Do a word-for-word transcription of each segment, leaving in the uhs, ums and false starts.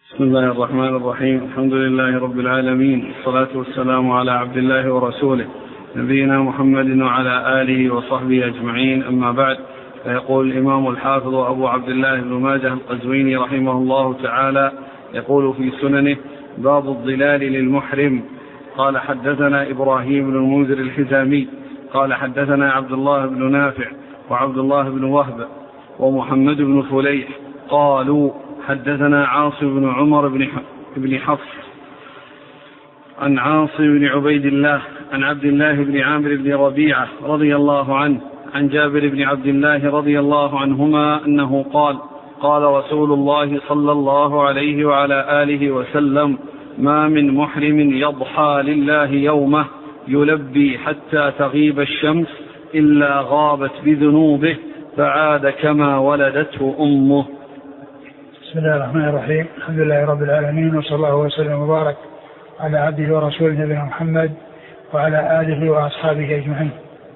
بسم الله الرحمن الرحيم. الحمد لله رب العالمين، والصلاة والسلام على عبد الله ورسوله نبينا محمد وعلى آله وصحبه أجمعين، أما بعد. فيقول الإمام الحافظ أبو عبد الله بن ماجه القزويني رحمه الله تعالى يقول في سننه: باب الظلال للمحرم. قال: حدثنا إبراهيم بن المنذر الحزامي قال: حدثنا عبد الله بن نافع وعبد الله بن وهب ومحمد بن فليح قالوا: حدثنا عاصم بن عمر بن حفص عن عاصم بن عبيد الله عن عبد الله بن عامر بن ربيعة رضي الله عنه عن جابر بن عبد الله رضي الله عنهما أنه قال: قال رسول الله صلى الله عليه وعلى آله وسلم: ما من محرم يضحى لله يومه يلبي حتى تغيب الشمس إلا غابت بذنوبه فعاد كما ولدته أمه. بسم الله الرحمن الرحيم. الحمد لله رب العالمين، وصلى الله وسلم وبارك على عبده ورسوله نبينا محمد وعلى آله وأصحابه أجمعين.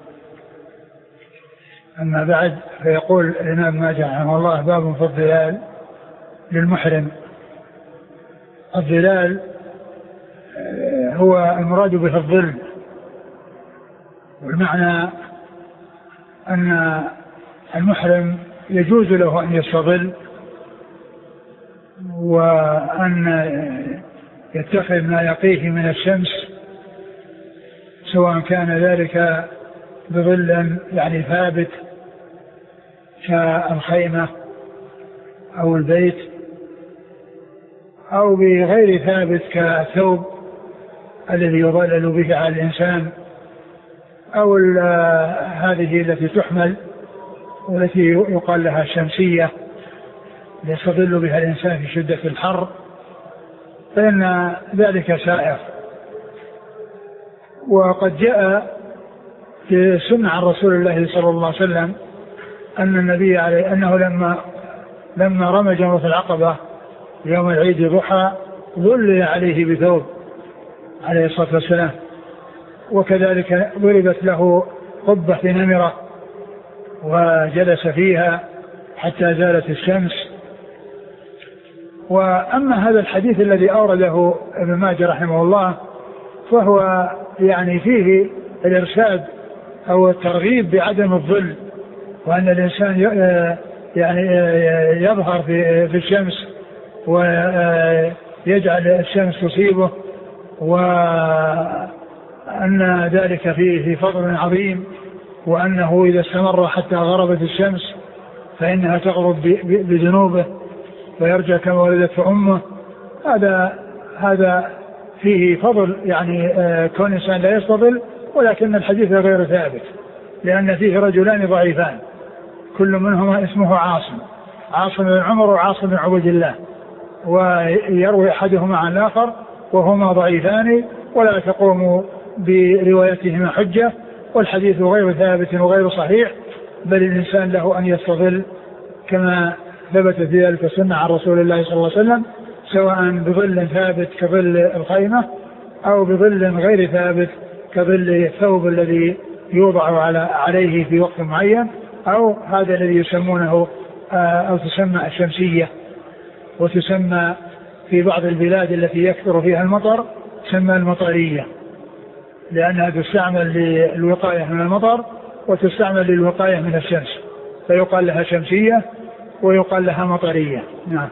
أما بعد، فيقول الإمام ماجه رحمه الله: باب في الظلال للمحرم. الظلال هو المراد به الظل، والمعنى أن المحرم يجوز له أن يستظل وأن يتخذ ما يقيه من الشمس، سواء كان ذلك بظل يعني ثابت كالخيمة أو البيت، أو بغير ثابت كالثوب الذي يظلل به على الإنسان، أو هذه التي تحمل والتي يقال لها الشمسية يستظل بها الإنسان في شدة الحر، فإن ذلك سائر. وقد جاء في السنة عن رسول الله صلى الله عليه وسلم أن النبي عليه أنه لما لما رمى جمرة العقبة يوم العيد ضحى ظل عليه بثوب عليه الصلاة والسلام، وكذلك ضربت له قبة نمرة وجلس فيها حتى زالت الشمس. وأما هذا الحديث الذي أورده ابن ماجه رحمه الله فهو يعني فيه الإرشاد أو الترغيب بعدم الظل، وأن الإنسان يعني يظهر في الشمس ويجعل الشمس تصيبه، وأن ذلك فيه فضل عظيم، وأنه إذا استمر حتى غربت الشمس فإنها تغرب بذنوبه ويرجع كما ولدته أمه. هذا هذا فيه فضل يعني كون الإنسان لا يستظل، ولكن الحديث غير ثابت، لأن فيه رجلان ضعيفان كل منهما اسمه عاصم عاصم بن عمر وعاصم بن عبيد الله، ويروي أحدهما عن الآخر، وهما ضعيفان ولا تقوم بروايتهما حجة، والحديث غير ثابت وغير صحيح، بل الإنسان له أن يستظل كما ثبت في ذلك السنة عن رسول الله صلى الله عليه وسلم، سواء بظل ثابت كظل الخيمة أو بظل غير ثابت كظل الثوب الذي يوضع على عليه في وقت معين، أو هذا الذي يسمونه أو تسمى الشمسية، وتسمى في بعض البلاد التي يكثر فيها المطر تسمى المطرية، لأنها تستعمل للوقاية من المطر وتستعمل للوقاية من الشمس، فيقال لها شمسية ويقال لها مطرية. نعم.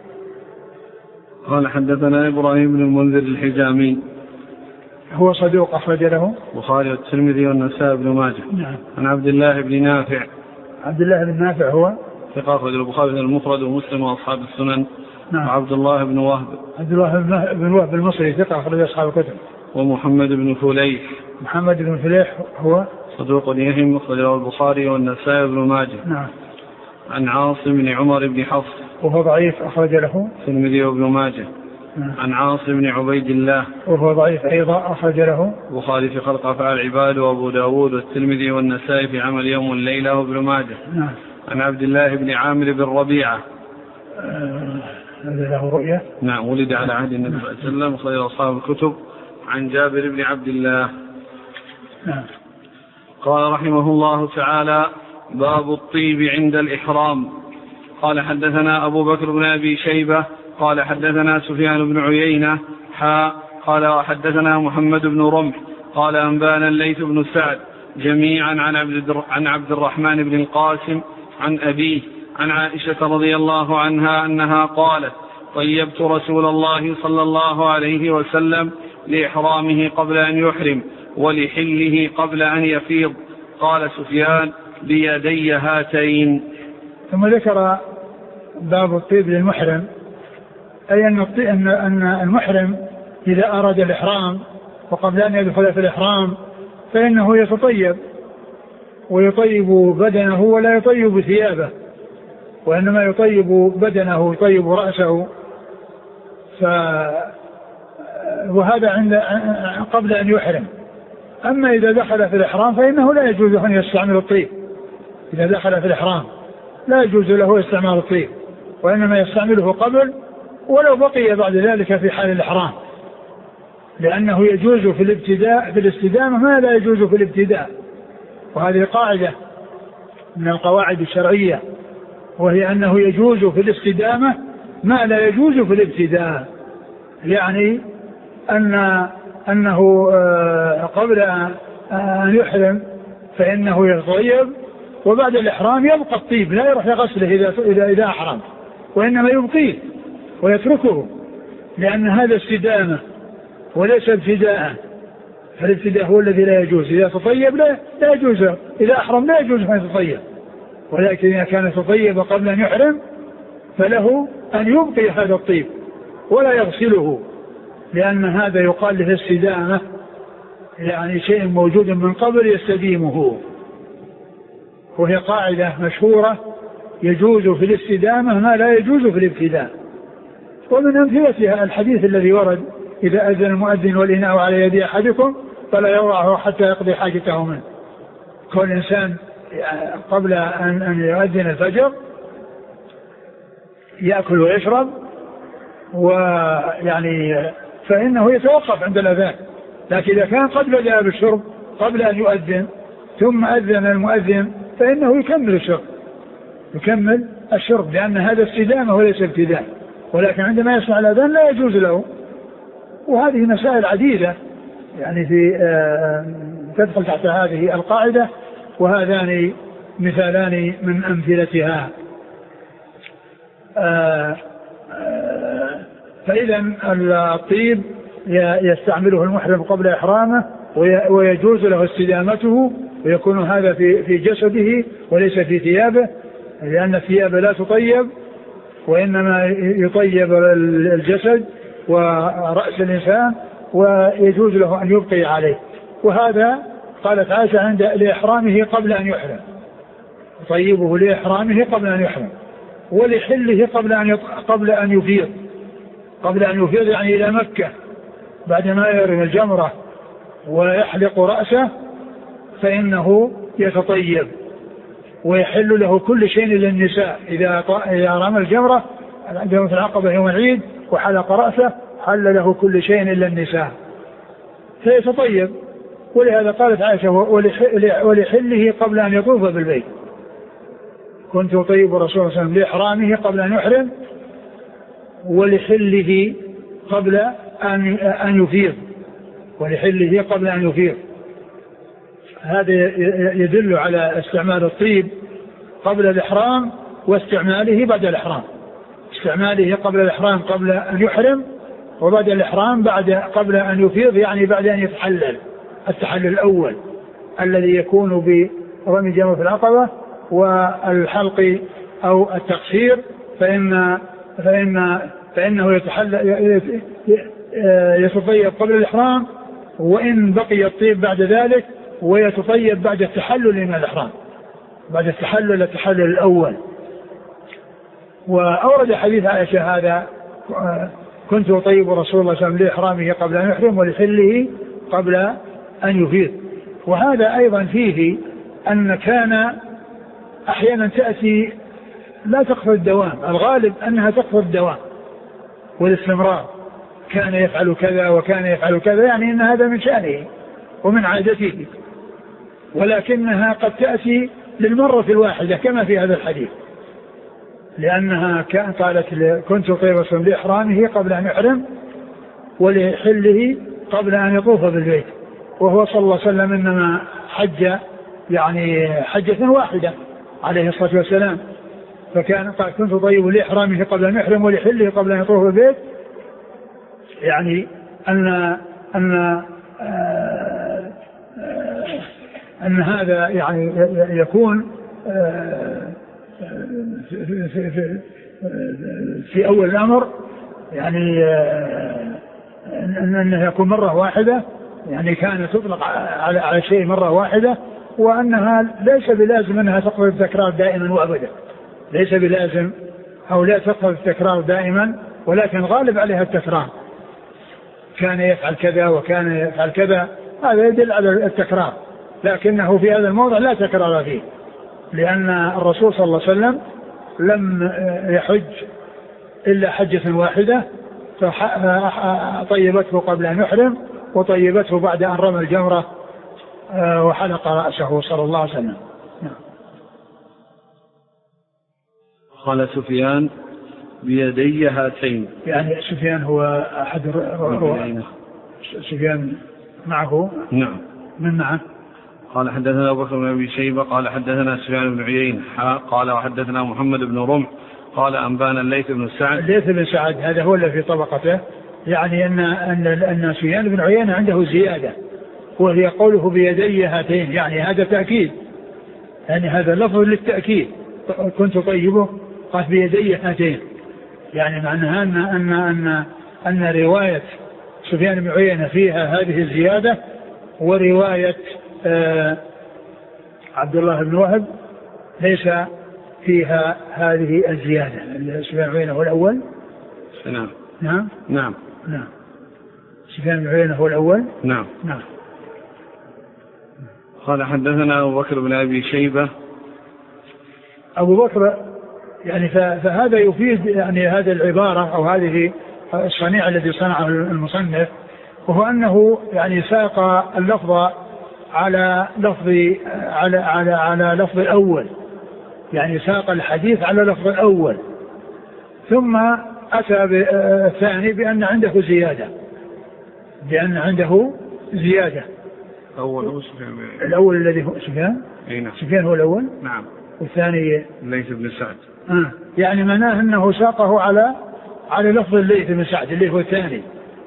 قال: حدثنا إبراهيم بن المنذر الحزامي هو صدوق أخرج له البخاري والترمذي والنسائي بن ماجه. نعم. عن عبد الله بن نافع عبد الله بن نافع هو ثقة أخرج البخاري المفرد ومسلم وأصحاب السنن. نعم. وعبد الله بن وهب عبد الله بن وهب المصري ثقة أخرج أصحاب الكتب. ومحمد بن فليح محمد بن فليح هو صدوق يهم أخرج له البخاري والنسائي بن ماجه. نعم. عن عاصم بن عمر بن حفص وهو ضعيف أخرج له الترمذي وابن ماجه. نعم. عن عاصم بن عبيد الله وهو ضعيف أيضا أخرج له البخاري في خلق أفعال العباد وأبو داود والترمذي والنسائي في عمل يوم والليلة وابن ماجه. نعم. عن عبد الله بن عامر بن ربيعة هذا آه له رؤية. نعم. ولد على عهد النبي صلى الله عليه وسلم وخرج أصحاب الكتب. عن جابر بن عبد الله. نعم. قال رحمه الله تعالى: باب الطيب عند الإحرام. قال: حدثنا أبو بكر بن أبي شيبة قال حدثنا سفيان بن عيينة حاء قال وحدثنا محمد بن رمح قال أنبانا الليث بن سعد جميعا عن عبد عن عبد الرحمن بن القاسم عن أبيه عن عائشة رضي الله عنها أنها قالت طيبت رسول الله صلى الله عليه وسلم لإحرامه قبل أن يحرم ولحله قبل أن يفيض. قال سفيان بيدي هاتين. ثم ذكر باب الطيب للمحرم، أي أن المحرم إذا أراد الإحرام وقبل أن يدخل في الإحرام فإنه يتطيب ويطيب بدنه ولا يطيب ثيابه، وإنما يطيب بدنه يطيب رأسه. ف وهذا عند قبل أن يحرم. أما إذا دخل في الإحرام فإنه لا يجوز أن يستعمل الطيب. إذا دخل في الإحرام لا يجوز له استعمال الطيب، وإنما يستعمله قبل ولو بقي بعد ذلك في حال الإحرام، لأنه يجوز في الابتداء في الاستدامة ما لا يجوز في الابتداء. وهذه قاعدة من القواعد الشرعية، وهي أنه يجوز في الاستدامة ما لا يجوز في الابتداء. يعني أن أنه قبل أن يحرم فإنه يتطيب، وبعد الإحرام يبقى الطيب لا يروح يغسله إذا إذا إذا أحرم، وإنما يبقيه ويتركه، لأن هذا استدامة وليس ابتداء. فالابتداء هو الذي لا يجوز. إذا تطيب لا, لا يجوز، إذا أحرم لا يجوز أن يتطيب، ولكن إذا كان يتطيب قبل أن يحرم فله أن يبقي هذا الطيب ولا يغسله، لأن هذا يقال له استدامة، يعني شيء موجود من قبل يستديمه. وهي قاعدة مشهورة يجوز في الاستدامة ما لا يجوز في الابتداء. ومن أمثلتها الحديث الذي ورد إذا أذن المؤذن والإناء على يد أحدكم فلا يضعه حتى يقضي حاجته منه. كل إنسان قبل أن أن يؤذن الفجر يأكل ويشرب، ويعني فإنه يتوقف عند الأذان. لكن إذا كان قد بدأ بالشرب قبل أن يؤذن ثم أذن المؤذن فإنه يكمل الشرب يكمل الشرب لأن هذا استدامة وليس ابتداء. ولكن عندما يسمع الأذان لا يجوز له. وهذه مسائل عديدة يعني في آه تدخل تحت هذه القاعدة، وهذان مثالان من أمثلتها. آه آه فإذا الطيب يستعمله المحرم قبل إحرامه ويجوز له استدامته، ويكون هذا في في جسده وليس في ثيابه، لأن الثياب لا تطيب وإنما يطيب الجسد ورأس الإنسان، ويجوز له أن يبقي عليه. وهذا قالت عائشة عند لإحرامه قبل أن يحرم، يطيبه لإحرامه قبل أن يحرم، ولحله قبل أن قبل أن يفيض قبل أن يفيض يعني إلى مكة بعدما يرمي الجمرة ويحلق رأسه فإنه يتطيب ويحل له كل شيء للنساء. إذا إذا رمى الجمرة عندما في العقبة يوم العيد وحلق رأسه حل له كل شيء إلا النساء فيتطيب. ولهذا قالت عائشة ولحله قبل أن يطوف بالبيت. كنت أطيب رسول الله صلى الله عليه وسلم لإحرامه قبل أن يحرم ولحله قبل أن أن يفيض ولحله قبل أن يفيض. هذا يدل على استعمال الطيب قبل الإحرام واستعماله بعد الإحرام. استعماله قبل الإحرام قبل أن يحرم، وبعد الإحرام بعد قبل أن يفيض يعني بعد أن يتحلل التحلل الأول الذي يكون برمي جمرة العقبة والحلق أو التقصير، فإن فإن فإنه يتحلل يتطيب قبل الإحرام، وإن بقي الطيب بعد ذلك ويتطيب بعد التحلل من الإحرام بعد التحلل التحلل الأول. وأورد حديث عائشة هذا كنت أطيب رسول الله صلى الله عليه وسلم لإحرامه قبل أن يحرم ولحله قبل أن يفيض. وهذا أيضا فيه أن كان أحيانا تأتي لا تقصد الدوام، الغالب أنها تقصد الدوام والاستمرار، كان يفعل كذا وكان يفعل كذا، يعني أن هذا من شأنه ومن عادته، ولكنها قد تأتي للمرة الواحدة كما في هذا الحديث لأنها كان قالت كنت طيبة لإحرامه قبل أن يحرم ولحله قبل أن يطوف بالبيت، وهو صلى الله عليه وسلم إنما حج يعني حجة واحدة عليه الصلاة والسلام، فكان قال كنت طيب لإحرامه قبل أن يحرم ولحله قبل أن يطوف بالبيت، يعني أن أن آه أن هذا يعني يكون في, في, في, في أول الأمر يعني أنه يكون مرة واحدة، يعني كان تطلق على على شيء مرة واحدة، وأنها ليس بلازم أنها تقبل التكرار دائما وأبدا، ليس بلازم أو لا تقبل التكرار دائما، ولكن غالب عليها التكرار، كان يفعل كذا وكان يفعل كذا، هذا يدل على التكرار، لكنه في هذا الموضع لا تكرار فيه، لأن الرسول صلى الله عليه وسلم لم يحج إلا حجة واحدة، فطيبته قبل أن يحرم وطيبته بعد أن رمى الجمرة وحلق رأسه صلى الله عليه وسلم. قال سفيان بيدي هاتين، يعني سفيان هو أحد سفيان معه. نعم. من معه؟ قال حدثنا أبو بكر بن أبي شيبة قال حدثنا سفيان بن عيينة قال وحدثنا محمد بن رمح قال أنبانا الليث بن سعد. الليث بن سعد هذا هو اللي في طبقته، يعني أن أن أن سفيان بن عيينة عنده زيادة، وهي قوله بيدي هاتين، يعني هذا تأكيد، يعني هذا لفظ للتأكيد، كنت طيبه قال بيدي هاتين، يعني معناها أن أن أن أن رواية سفيان بن عيينة فيها هذه الزيادة، ورواية آه عبد الله بن وهب ليس فيها هذه الزيادة. سفيان بن عيينة هو الأول. نعم نعم نعم نعم سفيان بن عيينة هو الأول. نعم نعم. قال حدثنا أبو بكر بن أبي شيبة. أبو بكر يعني فهذا يفيد يعني هذه العبارة أو هذه الصنيع الذي صنعه المصنف، وهو أنه يعني ساق اللفظ على لفظ على على على لفظ الأول، يعني ساق الحديث على لفظ الأول، ثم أتى بالثاني بأن عنده زيادة، بأن عنده زيادة. أول هو سفيان. الأول الذي هو سفيان. أي نعم. سفيان هو الأول. نعم. والثاني الليث بن سعد. آه. يعني معناه أنه ساقه على على لفظ الليث بن سعد اللي هو الثاني،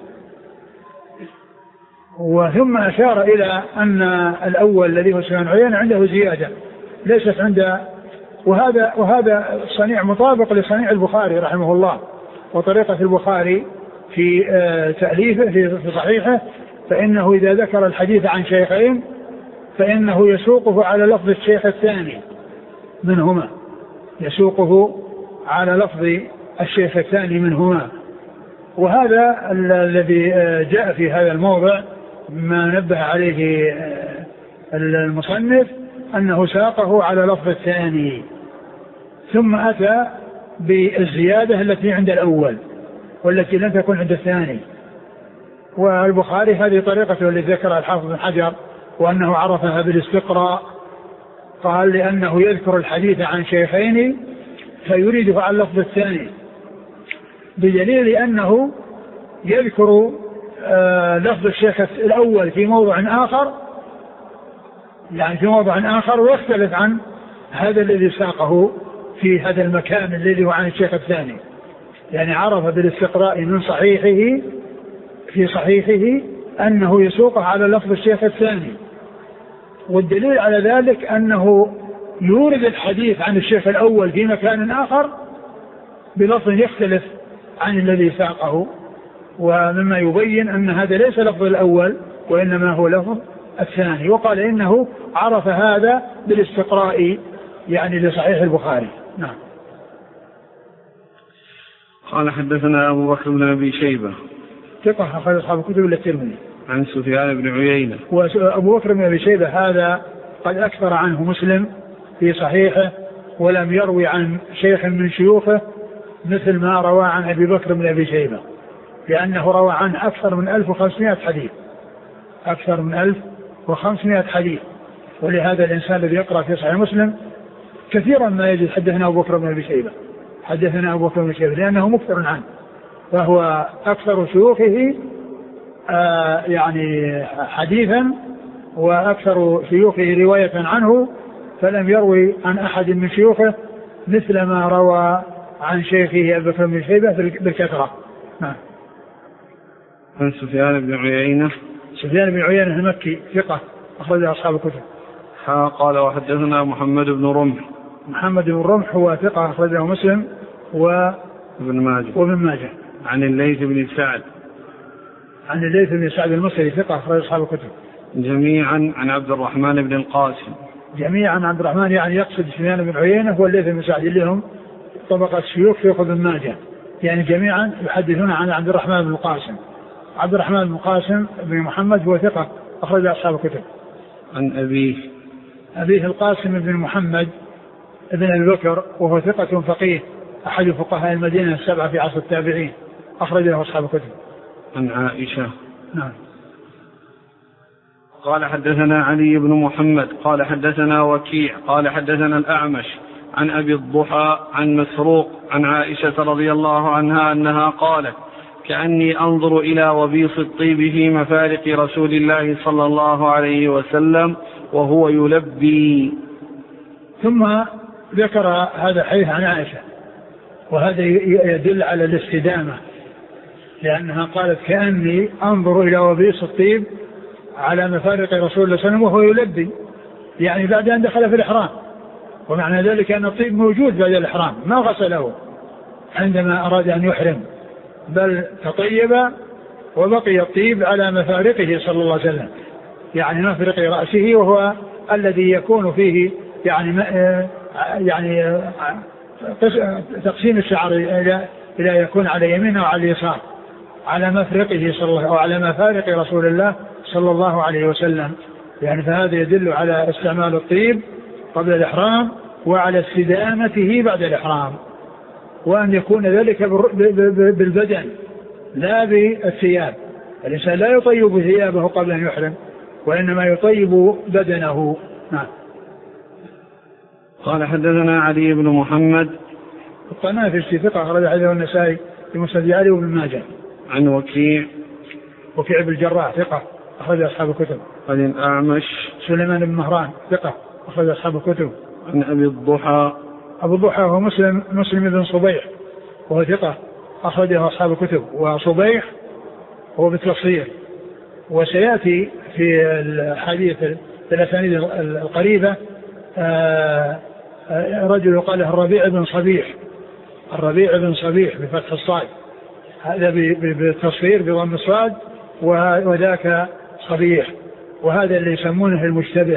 وثم أشار إلى أن الأول الذي هو سفيان عيينة عنده زيادة ليست عند، وهذا وهذا صنيع مطابق لصنيع البخاري رحمه الله وطريقة البخاري في تأليفه في صحيحه، فإنه إذا ذكر الحديث عن شيخين فإنه يسوقه على لفظ الشيخ الثاني منهما، يسوقه على لفظ الشيخ الثاني منهما. وهذا الذي جاء في هذا الموضع ما نبه عليه المصنف أنه ساقه على لفظ الثاني، ثم أتى بالزيادة التي عند الأول والتي لم تكن عند الثاني. والبخاري هذه طريقته التي ذكرها الحافظ بن حجر، وأنه عرفها بالاستقراء، قال لأنه يذكر الحديث عن شيخين فيريده على اللفظ الثاني، بدليل أنه يذكر آه لفظ الشيخ الأول في موضع آخر، يعني في موضع آخر ويختلف عن هذا الذي ساقه في هذا المكان الذي هو عن الشيخ الثاني، يعني عرف بالاستقراء من صحيحه في صحيحه أنه يسوقه على لفظ الشيخ الثاني. والدليل على ذلك أنه يورد الحديث عن الشيخ الأول في مكان آخر بلفظ يختلف عن الذي ساقه، ومما يبين أن هذا ليس لفظ الأول وإنما هو لفظ الثاني. وقال إنه عرف هذا بالاستقراء يعني لصحيح البخاري. نعم. قال حدثنا أبو بكر بن أبي شيبة ثقة أخرج أصحاب الكتب إلا الترمذي. عن سفيان بن عيينة. وأبو بكر بن أبي شيبة هذا قد أكثر عنه مسلم في صحيحه، ولم يروي عن شيخ من شيوخه مثل ما روى عن أبي بكر بن أبي شيبة، لأنه روى عنه أكثر من ألف وخمسمائة حديث، أكثر من ألف وخمسمائة حديث. ولهذا الإنسان الذي يقرأ في صحيح مسلم كثيرا ما يجد حدثنا أبو بكر بن أبي شيبة، حدثنا أبو بكر بن شيبة لأنه مكثر عنه، فهو أكثر شيوخه آه يعني حديثا وأكثر شيوخه رواية عنه، فلم يروي عن أحد من شيوخه مثل ما روى عن شيخه أبو بكر بن شيبة بالكثرة. نعم. عن سفيان بن عيينة. سفيان بن عيينة المكي ثقة أخرج أصحاب الكتب. قال وحدثنا محمد بن رمح. محمد بن رمح هو ثقة أخرجه مسلم و ابن ماجه. وابن ماجه. عن الليث بن سعد. عن الليث بن سعد المصري ثقة أخرج أصحاب الكتب. جميعا عن عبد الرحمن بن القاسم. جميعا عن عبد الرحمن يعني يقصد سفيان بن عيينة والليث بن سعد اللي هم طبقة شيوخ شيوخ ابن ماجه، يعني جميعا يحدثون عن عبد الرحمن بن القاسم. عبد الرحمن بن القاسم بن محمد هو ثقة أخرج أصحاب الكتب. عن أبيه. أبيه القاسم بن محمد ابن أبي بكر وهو ثقة فقيه أحد فقهاء المدينة السبعة في عصر التابعين أخرج له أصحاب الكتب. عن عائشة. نعم. قال حدثنا علي بن محمد قال حدثنا وكيع قال حدثنا الأعمش عن أبي الضحى عن مسروق عن عائشة رضي الله عنها أنها قالت كأني أنظر إلى وبيص الطيب في مفارق رسول الله صلى الله عليه وسلم وهو يلبي. ثم ذكر هذا الحديث عن عائشة، وهذا يدل على الاستدامة، لأنها قالت كأني أنظر إلى وبيص الطيب على مفارق رسول الله صلى الله عليه وسلم وهو يلبي، يعني بعد أن دخل في الإحرام، ومعنى ذلك أن الطيب موجود بعد الإحرام ما غسله عندما أراد أن يحرم، بل تطيب وبقي الطيب على مفارقه صلى الله عليه وسلم، يعني مفرق رأسه وهو الذي يكون فيه يعني يعني تقسيم الشعر إلى إلى يكون على يمينه وعلى اليسار على مفرقه صلى الله أو على مفارق رسول الله صلى الله عليه وسلم، يعني فهذا يدل على استعمال الطيب قبل الإحرام وعلى استدامته بعد الإحرام، وأن يكون ذلك بالبدن لا بالثياب. الإنسان لا يطيب ثيابه قبل أن يحرم وإنما يطيب بدنه. نعم. قال حدثنا علي بن محمد الطنافسي ثقة أخرج حديثه النسائي في مسند علي وابن ماجه. عن وكيع وكيع بن الجراح ثقة أخرج أصحاب الكتب. عن الأعمش سليمان بن مهران ثقة أخرج أصحاب الكتب. عن أبي الضحى. أبو الضحى هو مسلم مسلم بن صبيح وهو ثقة أخرجه أصحاب الكتب، وصبيح هو بالتصغير، وسيأتي في الحديث في الأسانيد القريبة رجل قال له الربيع بن صبيح، الربيع بن صبيح بفتح الصاد، هذا بالتصغير بضم الصاد، وذاك صبيح، وهذا اللي يسمونه المشتبه،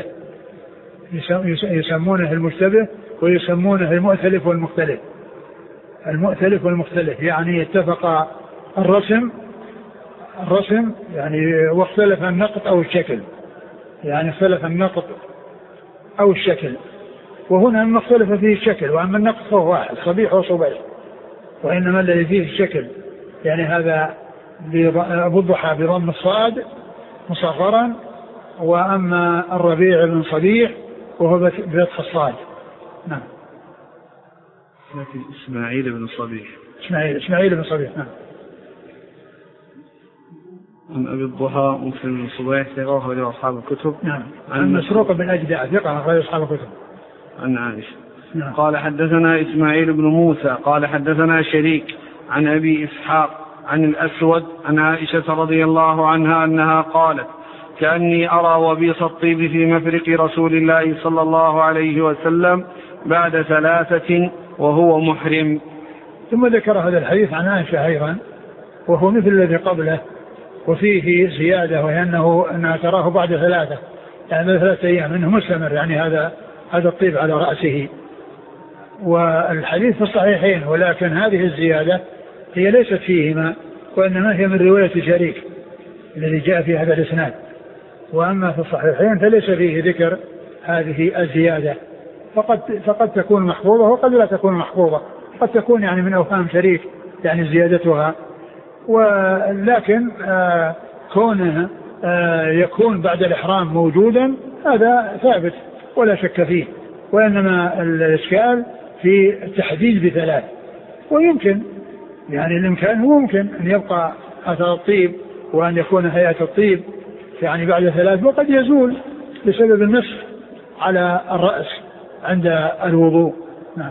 يسمونه المشتبه ويسمونه المؤتلف والمختلف. المؤتلف والمختلف يعني اتفق الرسم الرسم يعني واختلف النقط أو الشكل، يعني اختلف النقط أو الشكل، وهنا ما اختلف فيه الشكل، وأما النقط فهو واحد صبيح وصبيح، وإنما الذي فيه الشكل يعني هذا أبو الضحى بضم الصاد مصغرا، وأما الربيع بن صبيح وهو بفتح الصاد. نعم. إسماعيل بن صبيح. إسماعيل إسماعيل بن صبيح. نعم. عن أبي الضحى مسلم بن صبيح ثقة أخرج أصحاب الكتب. نعم. عن مسروق بن أجدع ثقة أخرج أصحاب الكتب. عن عائشة. نعم. قال حدثنا إسماعيل بن موسى قال حدثنا شريك عن أبي إسحاق عن الأسود عن عائشة رضي الله عنها أنها قالت كأني أرى وبيص الطيب في مفرق رسول الله صلى الله عليه وسلم بعد ثلاثة وهو محرم. ثم ذكر هذا الحديث عن عائشة أيضا وهو مثل الذي قبله، وفيه زيادة وهي أنه أنها تراه بعد ثلاثة، يعني ثلاثة أيام منه مستمر، يعني هذا هذا الطيب على رأسه. والحديث في الصحيحين، ولكن هذه الزيادة هي ليست فيهما، وإنما هي من رواية شريك الذي جاء في هذا الإسناد، وأما في الصحيحين فليس فيه ذكر هذه الزيادة، فقد فقد تكون محفوظة وقد لا تكون محفوظة، قد تكون يعني من أوهام شريك يعني زيادتها، ولكن آه كونه آه يكون بعد الإحرام موجودا هذا ثابت ولا شك فيه، وإنما الإشكال في التحديد بثلاث، ويمكن يعني الإمكان هو ممكن أن يبقى أثر الطيب وأن يكون هيئة الطيب يعني بعد ثلاث، وقد يزول بسبب النسخ على الرأس عند الوضوء. نعم.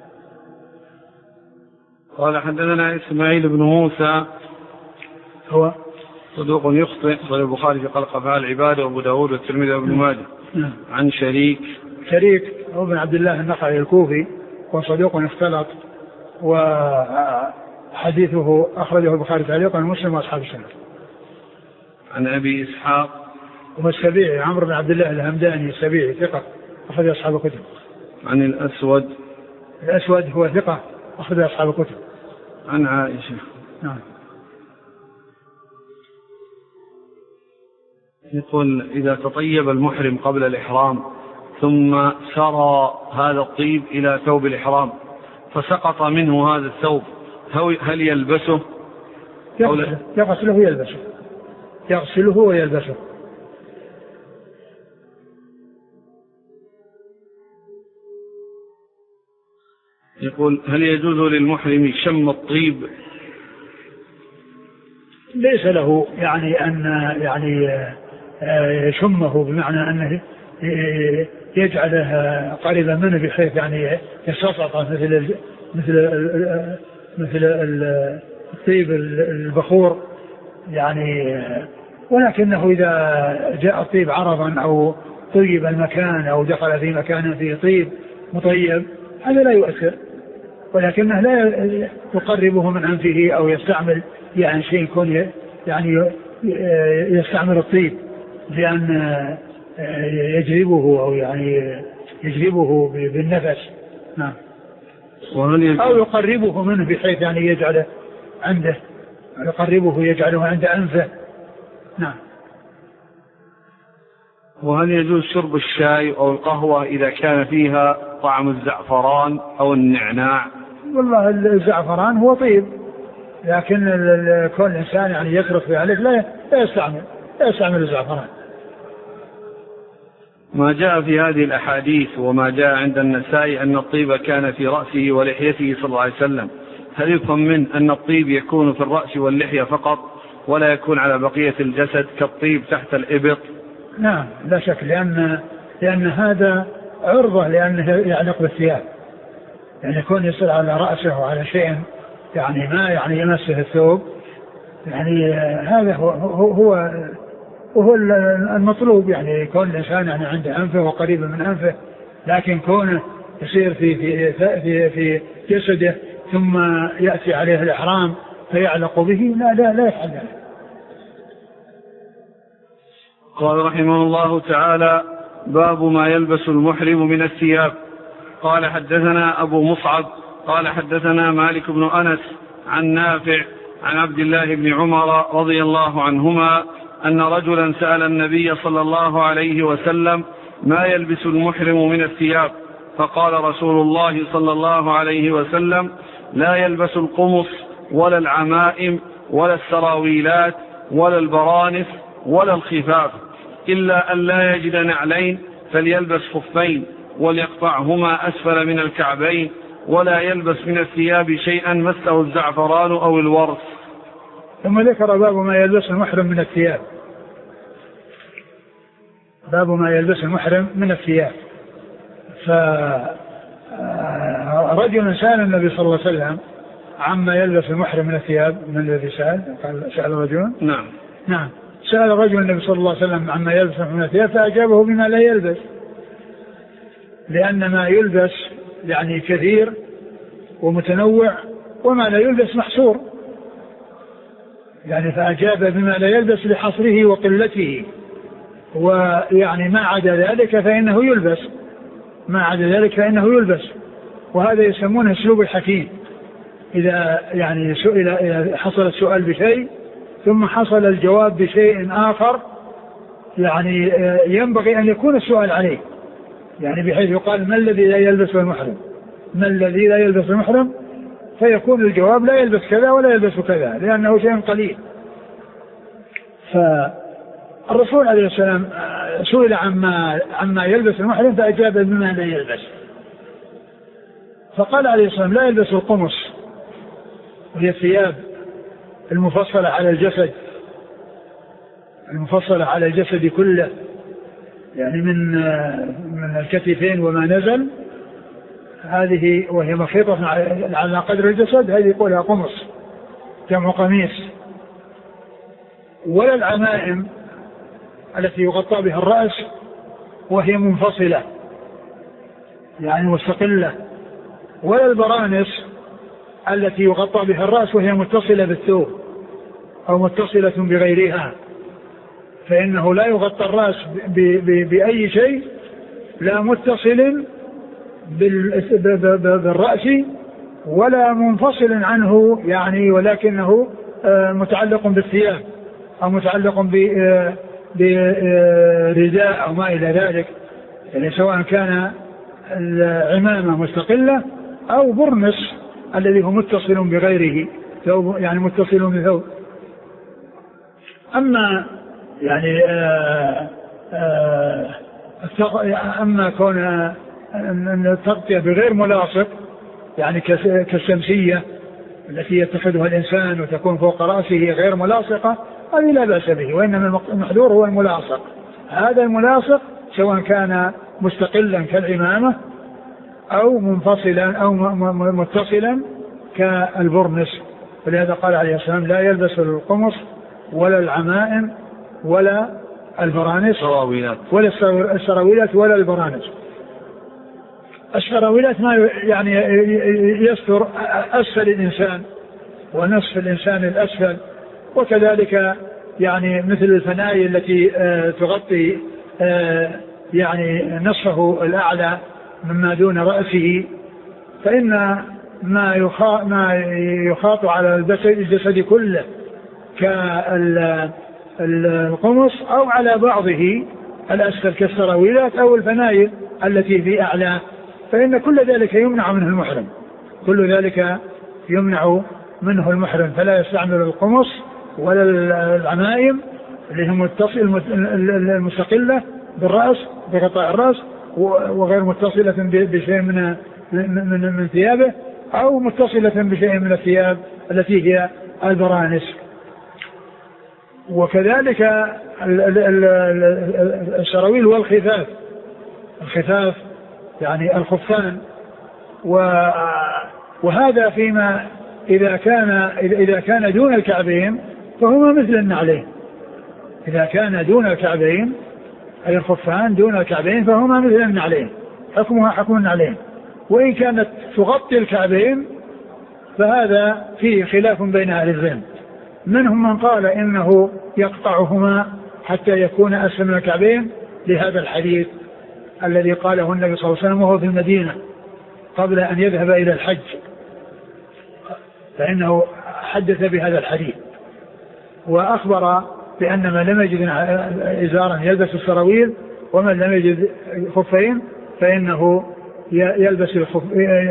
قال حدثنا إسماعيل بن موسى هو صدوق يخطئ، صحيح البخاري في خلق أفعال العباد وأبو داود والترمذي وابن ماجه. نعم. عن شريك شريك هو بن عبد الله النخعي الكوفي وصدوق اختلط، وحديثه أخرجه البخاري تعليقا ومسلم وأصحاب السنة. عن أبي إسحاق هو السبيعي عمرو بن عبد الله الهمداني السبيعي ثقة أخرج أصحاب الكتب. عن الأسود الأسود هو ثقة أخرج أصحاب الكتب. عن عائشة. نعم. يقول إذا تطيب المحرم قبل الإحرام ثم سرى هذا الطيب إلى ثوب الإحرام فسقط منه هذا الثوب هل يلبسه؟ يغسله, يغسله ويلبسه يغسله ويلبسه. يقول هل يجوز للمحرم شم الطيب؟ ليس له يعني أن يعني يشمه بمعنى أنه يجعله قريبا منه بحيث يعني يستطعط مثل مثل مثل الطيب البخور يعني، ولكنه إذا جاء الطيب عرضا أو طيب المكان أو دخل في مكان فيه طيب مطيب هذا لا يؤثر، ولكنه لا يقربه من أنفه أو يستعمل يعني شيء يكون يعني يستعمل الطيب لأن يجذبه أو يعني يجذبه بالنفس. نعم. أو يقربه منه بحيث يعني يجعله عنده، يقربه يجعله عند أنفه. نعم. وهل يجوز شرب الشاي أو القهوة إذا كان فيها طعم الزعفران أو النعناع؟ والله الزعفران هو طيب، لكن كل إنسان يعني يترك في عليه لا يستعمل لا يستعمل الزعفران. ما جاء في هذه الأحاديث وما جاء عند النسائي أن الطيب كان في رأسه ولحيته صلى الله عليه وسلم، هل يفهم من أن الطيب يكون في الرأس واللحية فقط ولا يكون على بقية الجسد كالطيب تحت الإبط؟ نعم لا شك، لأن لأن هذا عرضة لأنه يعلق بالثياب، يعني يكون يصل على رأسه وعلى شيء يعني ما يعني يمسه الثوب، يعني هذا هو هو وهو المطلوب، يعني يكون الإنسان يعني عنده أنفه وقريب من أنفه، لكن كونه يصير في في في في جسده ثم يأتي عليه الإحرام فيعلق به لا لا لا يفعل ذلك. قال رحمه الله تعالى: باب ما يلبس المحرم من الثياب. قال حدثنا أبو مصعب قال حدثنا مالك بن أنس عن نافع عن عبد الله بن عمر رضي الله عنهما أن رجلا سأل النبي صلى الله عليه وسلم: ما يلبس المحرم من الثياب؟ فقال رسول الله صلى الله عليه وسلم: لا يلبس القمص ولا العمائم ولا السراويلات ولا البرانس ولا الخفاف، إلا أن لا يجد نعلين فليلبس خفين وليقطعهما أسفل من الكعبين، ولا يلبس من الثياب شيئا مسه الزعفران أو الورس. ثم ذكر باب ما يلبس المحرم من الثياب. باب ما يلبس المحرم من الثياب. فرجل سأل النبي صلى الله عليه وسلم عما يلبس المحرم من الثياب. من الذي سأل؟ قال سأل رجل. نعم نعم سأل رجل النبي صلى الله عليه وسلم عما يلبس من الثياب فأجابه بما لا يلبس، لأن ما يلبس يعني كثير ومتنوع وما لا يلبس محصور، يعني فأجاب بما لا يلبس لحصره وقلته، ويعني ما عدا ذلك فإنه يلبس، ما عدا ذلك فإنه يلبس. وهذا يسمونه اسلوب الحكيم، إذا يعني سئل، إذا حصل السؤال بشيء ثم حصل الجواب بشيء آخر يعني ينبغي أن يكون السؤال عليه، يعني بحيث يقال: ما الذي لا يلبس المحرم؟ ما الذي لا يلبس المحرم؟ فيكون الجواب: لا يلبس كذا ولا يلبس كذا، لأنه شيء قليل. فالرسول عليه السلام سئل عما عما يلبس المحرم فأجاب بما لا يلبس، فقال عليه السلام: لا يلبس القمص وهي الثياب المفصلة على الجسد، المفصلة على الجسد كله، يعني من من الكتفين وما نزل، هذه وهي مخيطة على قدر الجسد، هذه يقولها قمص جمع قميص. ولا العمائم التي يغطى بها الرأس وهي منفصلة يعني مستقلة، ولا البرانس التي يغطى بها الرأس وهي متصلة بالثوب أو متصلة بغيرها، فإنه لا يغطى الرأس بأي شيء لا متصل بالرأس ولا منفصل عنه يعني، ولكنه متعلق بالثياب أو متعلق برداء أو ما إلى ذلك، يعني سواء كان العمامة مستقلة أو برنس الذي هو متصل بغيره يعني متصل بثوب. أما يعني آآ آآ أما كون التغطية بغير ملاصق يعني كالشمسية التي يتخذها الإنسان وتكون فوق رأسه غير ملاصقة، هذه لا بأس به، وإنما المحذور هو الملاصق. هذا الملاصق سواء كان مستقلا كالعمامة أو منفصلا أو متصلا كالبرنس. ولهذا قال عليه السلام لا يلبس القمص ولا العمائم ولا البرانس ولا السراويلات ولا البرانس. السراويلات ما يعني يستر أسفل الإنسان ونصف الإنسان الأسفل، وكذلك يعني مثل الفنايل التي تغطي يعني نصفه الأعلى مما دون رأسه، فإن ما يخاط على الجسد كله كالقمص أو على بعضه الأسفل كالسراويلات أو الفنايل التي في أعلى، فإن كل ذلك يمنع منه المحرم، كل ذلك يمنع منه المحرم، فلا يستعمل القمص ولا العمائم اللي هم المستقلة بالرأس بغطاء الرأس وغير متصلة بشيء من من من ثيابه أو متصلة بشيء من الثياب التي هي البرانس. وكذلك السراويل والخفاف، الخفاف يعني الخفان، وهذا فيما إذا كان إذا كان دون الكعبين فهما مثل النعلين، إذا كان دون الكعبين أي الخفان دون الكعبين فهما مثل النعلين، حكمها حكم النعلين. وإن كانت تغطي الكعبين فهذا فيه خلاف بين أهل العلم، منهم من قال إنه يقطعهما حتى يكون أسفل من الكعبين لهذا الحديث الذي قاله النبي صلى الله عليه وسلم وهو في المدينة قبل أن يذهب إلى الحج، فإنه حدث بهذا الحديث وأخبر بأن من لم يجد إزارا يلبس السراويل ومن لم يجد خفين فإنه يلبس الخف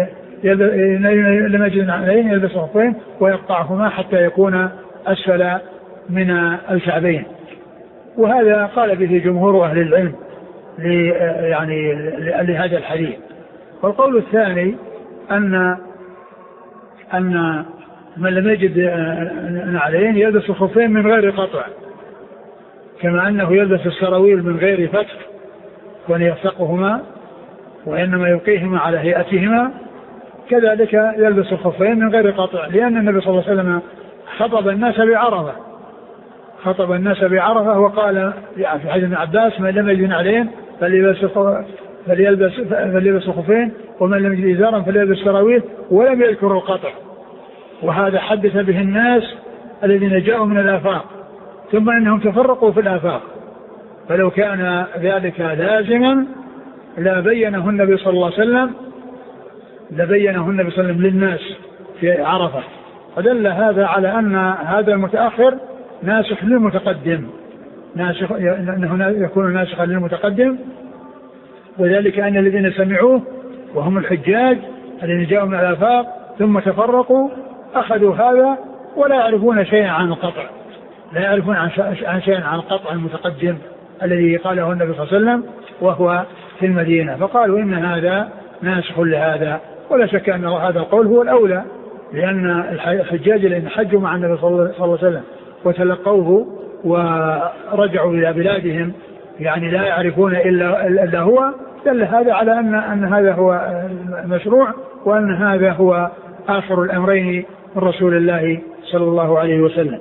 لم يجد عليه يلبس الخفين ويقطعهما حتى يكون أسفل من الكعبين. وهذا قال به جمهور أهل العلم يعني لهذا الحديث. والقول الثاني أن أن من لم يجد نعلين يلبس الخفين من غير قطع، كما أنه يلبس السراويل من غير فتح وأن يلصقهما وإنما يلقيهما على هيئتهما، كذلك يلبس الخفين من غير قطع، لأن النبي صلى الله عليه وسلم خطب الناس بعرفة خطب الناس بعرفة وقال في حديث ابن عباس من لم يجد نعلين فليلبس فليلبس فليلبس الخفين ومن لم يجد إزارا فليلبس السراويل، ولم يذكر القطع. وهذا حدث به الناس الذين جاءوا من الآفاق ثم إنهم تفرقوا في الآفاق، فلو كان ذلك لازما لبينه النبي صلى الله عليه وسلم لبينه النبي صلى الله عليه وسلم للناس في عرفة. فدل هذا على أن هذا المتأخر ناسخ للمتقدم، ناسخ أنه يكون ناسخا للمتقدم، وذلك أن الذين سمعوه وهم الحجاج الذين جاءوا من الآفاق ثم تفرقوا أخذوا هذا ولا يعرفون شيئا عن القطع، لا يعرفون عن شيئا عن القطع المتقدم الذي قاله النبي صلى الله عليه وسلم وهو في المدينة، فقالوا إن هذا ناسخ لهذا. ولا شك أن هذا القول هو الأولى لأن الحجاج الذين حجوا مع النبي صلى الله عليه وسلم وتلقوه ورجعوا إلى بلادهم يعني لا يعرفون إلا, إلا هو، دل هذا على أن, أن هذا هو المشروع، وأن هذا هو آخر الأمرين من رسول الله صلى الله عليه وسلم.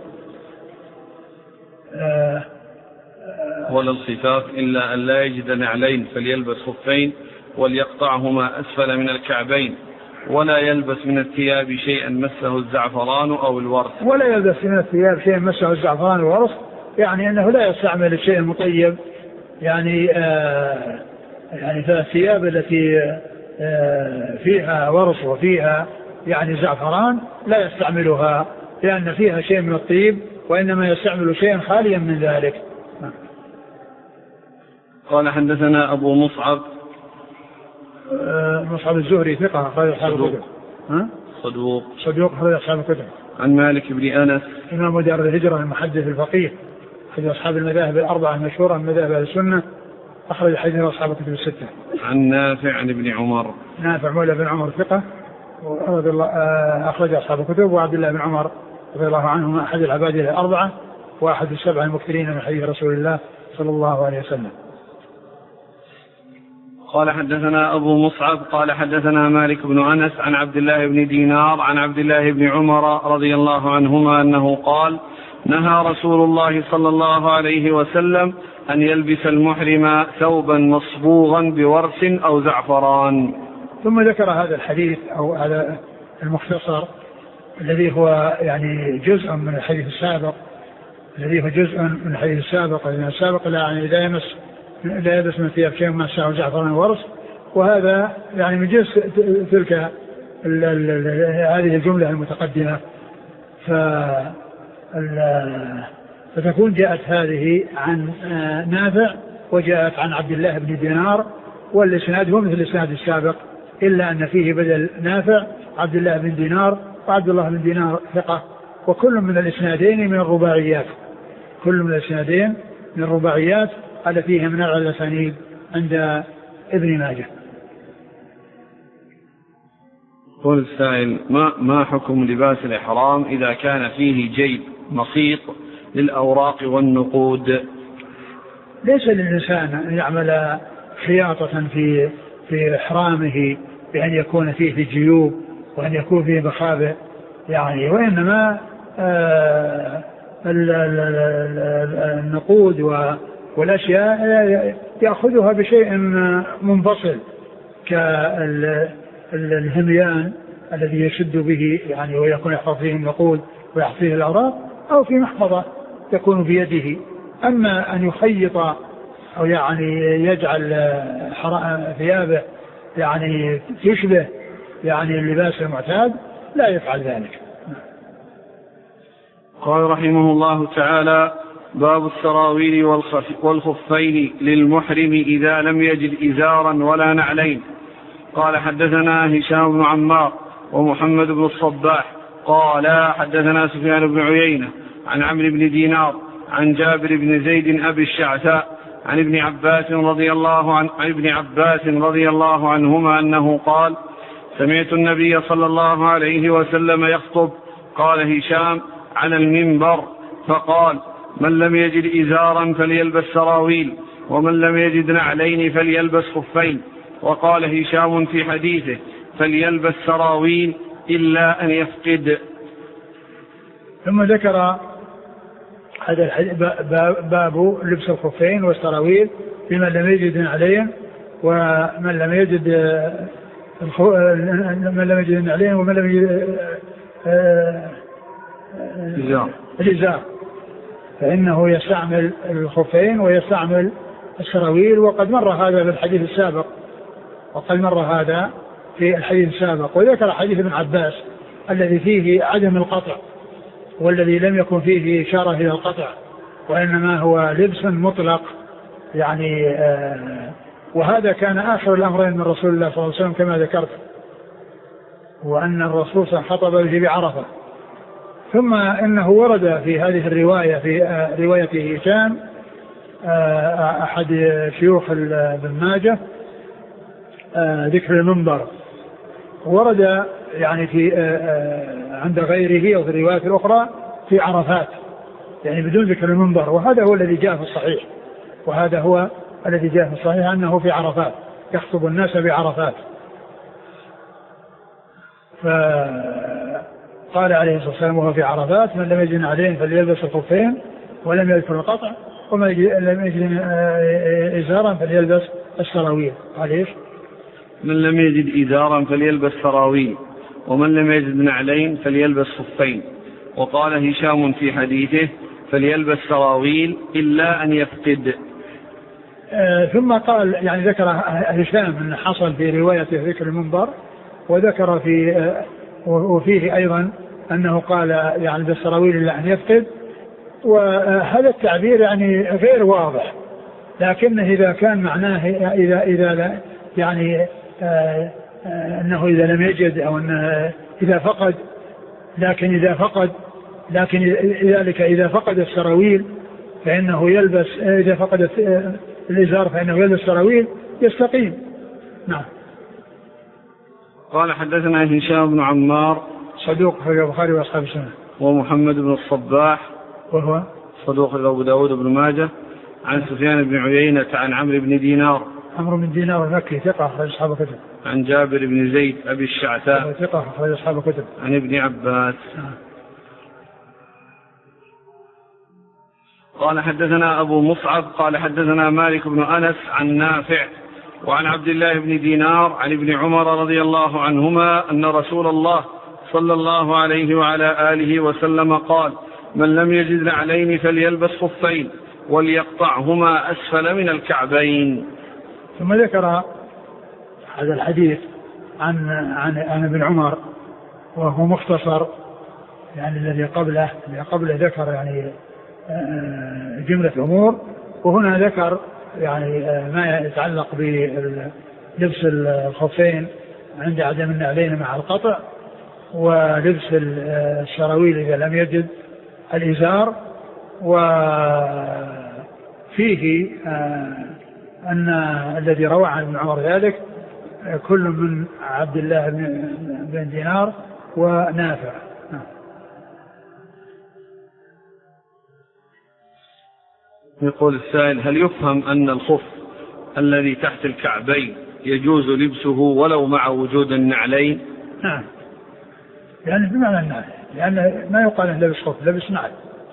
آه ولا الخفاف إلا أن لا يجد نعلين فليلبس خفين وليقطعهما أسفل من الكعبين، ولا يلبس من الثياب شيئا مسه الزعفران أو الورس. ولا يلبس من الثياب شيئا مسه الزعفران والورس، يعني أنه لا يستعمل الشيء المطيب، يعني آه يعني فالثياب التي آه فيها ورس وفيها يعني زعفران لا يستعملها لأن فيها شيء من الطيب، وإنما يستعمل شيئا خاليا من ذلك. قال حدثنا أبو مصعب آه مصعب الزهري ثقة أخرج أصحاب الكتب. صدوق صدوق أخرج أصحاب الكتب. عن مالك بن أنس إمام دار الهجرة المحدث الفقيه أحد أصحاب المذاهب الأربعة المشهورة من مذاهب أهل السنة، أخرج حديث أصحاب الكتب الستة. عن نافع عن ابن عمر نافع مولى بن عمر ثقة رضي الله آه أخرج أصحاب الكتب. وعبد الله بن عمر رضي الله عنهما أحد العباد الأربعة وأحد السبع المكثرين من حديث رسول الله صلى الله عليه وسلم. قال حدثنا أبو مصعب قال حدثنا مالك بن أنس عن عبد الله بن دينار عن عبد الله بن عمر رضي الله عنهما أنه قال: نهى رسول الله صلى الله عليه وسلم أن يلبس المحرم ثوبا مصبوغا بورس أو زعفران. ثم ذكر هذا الحديث أو هذا المختصر الذي هو يعني جزء من الحديث السابق، الذي هو جزء من الحديث السابق لأن السابق لا يعني لا يمس لا يلبس من ثياب شيء ما سعى زعفران ورس، وهذا يعني من جنس تلك ال ال ال هذه الجملة المتقدمة. فتكون جاءت هذه عن نافع وجاءت عن عبد الله بن دينار، والإسناد هو مثل الإسناد السابق إلا أن فيه بدل نافع عبد الله بن دينار، وعبد الله بن دينار ثقة، وكل من الإسنادين من الرباعيات، كل من الإسنادين من الرباعيات التي هي من الأسانيد عند ابن ماجه. قول السائل: ما ما حكم لباس الإحرام إذا كان فيه جيب مخيط للأوراق والنقود؟ ليس للإنسان أن يعمل خياطة في في إحرامه بأن يكون فيه في جيوب وأن يكون فيه مخابئ يعني، وإنما آه النقود والأشياء يأخذها بشيء منفصل كالهميان الذي يشد به يعني ويكون يحفظ فيه النقود ويحفظ فيه الأوراق، أو في محفظة تكون بيده. أما أن يخيط أو يعني يجعل ثيابه يعني تشبه يعني اللباس المعتاد لا يفعل ذلك. قال رحمه الله تعالى: باب السراويل والخفين للمحرم إذا لم يجد إزارا ولا نعلين. قال حدثنا هشام بن عمار ومحمد بن الصباح قال حدثنا سفيان بن عيينة عن عمرو بن دينار عن جابر بن زيد أبي الشعثاء عن ابن عباس رضي الله عن عن ابن عباس رضي الله عنهما أنه قال: سمعت النبي صلى الله عليه وسلم يخطب. قال هشام: على المنبر، فقال: من لم يجد إزارا فليلبس سراويل، ومن لم يجد نعلين فليلبس خفين. وقال هشام في حديثه: فليلبس سراويل إلا أن يفقد. ثم ذكر هذا باب لبس الخفين والسراويل لمن لم يجد نعلين، ومن لم يجد من لم يجد نعلين ومن لم يجد الإزار فإنه يستعمل الخفين ويستعمل السراويل. وقد مر هذا في الحديث السابق وقد مر هذا في الحديث السابق. وذكر حديث ابن عباس الذي فيه عدم القطع، والذي لم يكن فيه إشارة إلى القطع، وإنما هو لبس مطلق يعني آه وهذا كان آخر الأمرين من رسول الله صلى الله عليه وسلم كما ذكرت، وأن الرسول خطب به بعرفة. ثم إنه ورد في هذه الرواية في آه رواية هشام آه أحد شيوخ ابن ماجه آه ذكر المنبر، ورد يعني في عند غيره أو في الروايات الأخرى في عرفات، يعني بدون ذكر المنبر، وهذا هو الذي جاء في الصحيح، وهذا هو الذي جاء في الصحيح أنه في عرفات يخطب الناس بعرفات. فقال عليه الصلاة والسلام وهو في عرفات: من لم يجد عليه فليلبس الخفين ولم يذكر القطع، ومن لم يجد إزارا فليلبس السراويل. قال إيش؟ من لم يجد إزارا فليلبس سراويل، ومن لم يجد نعلين فليلبس خفين. وقال هشام في حديثه: فليلبس سراويل إلا أن يفقد. آه ثم قال يعني ذكر هشام أن حصل في رواية ذكر المنبر، وذكر في آه وفيه أيضا أنه قال يعني بالسراويل إلا أن يفقد. وهذا التعبير يعني غير واضح، لكنه إذا كان معناه إذا إذا يعني آه آه أنه إذا لم يجد أو أنه إذا فقد، لكن إذا فقد لكن ذلك إذا فقد السراويل فإنه يلبس، إذا فقد الإزار فإنه يلبس سراويل يستقيم. نعم. قال حدثنا هشام بن عمار صدوق في البخاري وأصحاب السنة، ومحمد بن الصباح وهو صدوق أبو داود بن ماجه، عن سفيان بن عيينة عن عمرو بن دينار عمرو بن دينار المكي ثقة أخرج أصحاب الكتب، عن جابر بن زيد أبي الشعثاء ثقة أخرج أصحاب الكتب، عن ابن عباس. آه. قال حدثنا أبو مصعب قال حدثنا مالك بن أنس عن نافع وعن عبد الله بن دينار عن ابن عمر رضي الله عنهما أن رسول الله صلى الله عليه وعلى آله وسلم قال: من لم يجد نعلين فليلبس خفين وليقطعهما أسفل من الكعبين. ثم ذكر هذا الحديث عن عن عن ابن عمر وهو مختصر، يعني الذي قبله الذي قبله ذكر يعني جملة أمور، وهنا ذكر يعني ما يتعلق بلبس الخفين عند عدم النعلين مع القطع، ولبس السراويل إذا لم يجد الإزار. وفيه أن الذي روى عن ابن عمر ذلك كل من عبد الله بن دينار ونافع. يقول السائل: هل يفهم أن الخف الذي تحت الكعبين يجوز لبسه ولو مع وجود النعلين؟ نعم، يعني بمعنى النعل، لأن ما يقال أنه لبس خف، لبس نعل.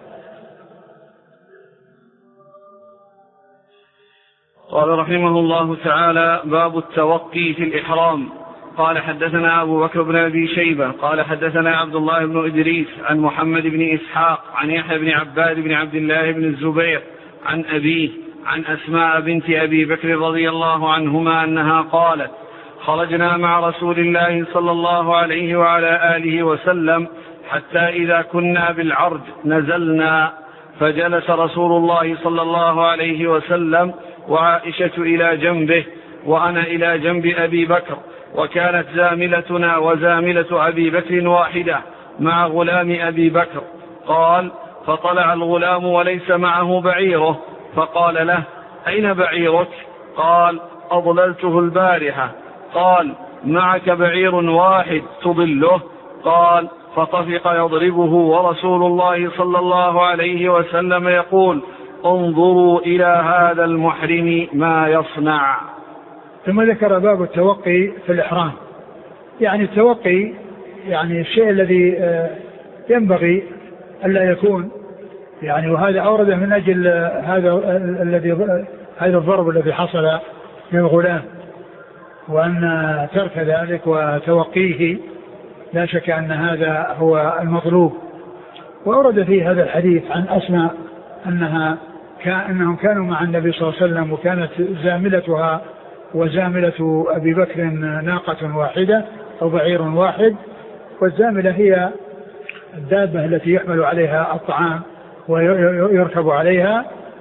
قال رحمه الله تعالى: باب التوقي في الإحرام. قال حدثنا أبو بكر بن أبي شيبة قال حدثنا عبد الله بن إدريس عن محمد بن إسحاق عن يحيى بن عباد بن عبد الله بن الزبير عن أبيه عن أسماء بنت أبي بكر رضي الله عنهما أنها قالت: خرجنا مع رسول الله صلى الله عليه وعلى آله وسلم حتى إذا كنا بالعرج نزلنا، فجلس رسول الله صلى الله عليه وسلم وعائشة إلى جنبه وأنا إلى جنب أبي بكر، وكانت زاملتنا وزاملة أبي بكر واحدة مع غلام أبي بكر. قال: فطلع الغلام وليس معه بعيره، فقال له: أين بعيرك؟ قال: أضللته البارحة. قال: معك بعير واحد تضله؟ قال: فطفق يضربه ورسول الله صلى الله عليه وسلم يقول: انظروا إلى هذا المحرم ما يصنع. ثم ذكر باب التوقي في الإحرام، يعني التوقي يعني الشيء الذي ينبغي ألا يكون، يعني وهذا أورده من أجل هذا الذي هذا الضرب الذي حصل للغلام، وأن ترك ذلك وتوقيه لا شك أن هذا هو المطلوب. وأورد فيه هذا الحديث عن أسماء أنها كأنهم كانوا مع النبي صلى الله عليه وسلم، وكانت زاملتها وزاملة أبي بكر ناقة واحدة أو بعير واحد، والزاملة هي الدابة التي يحمل عليها الطعام ويركب عليها.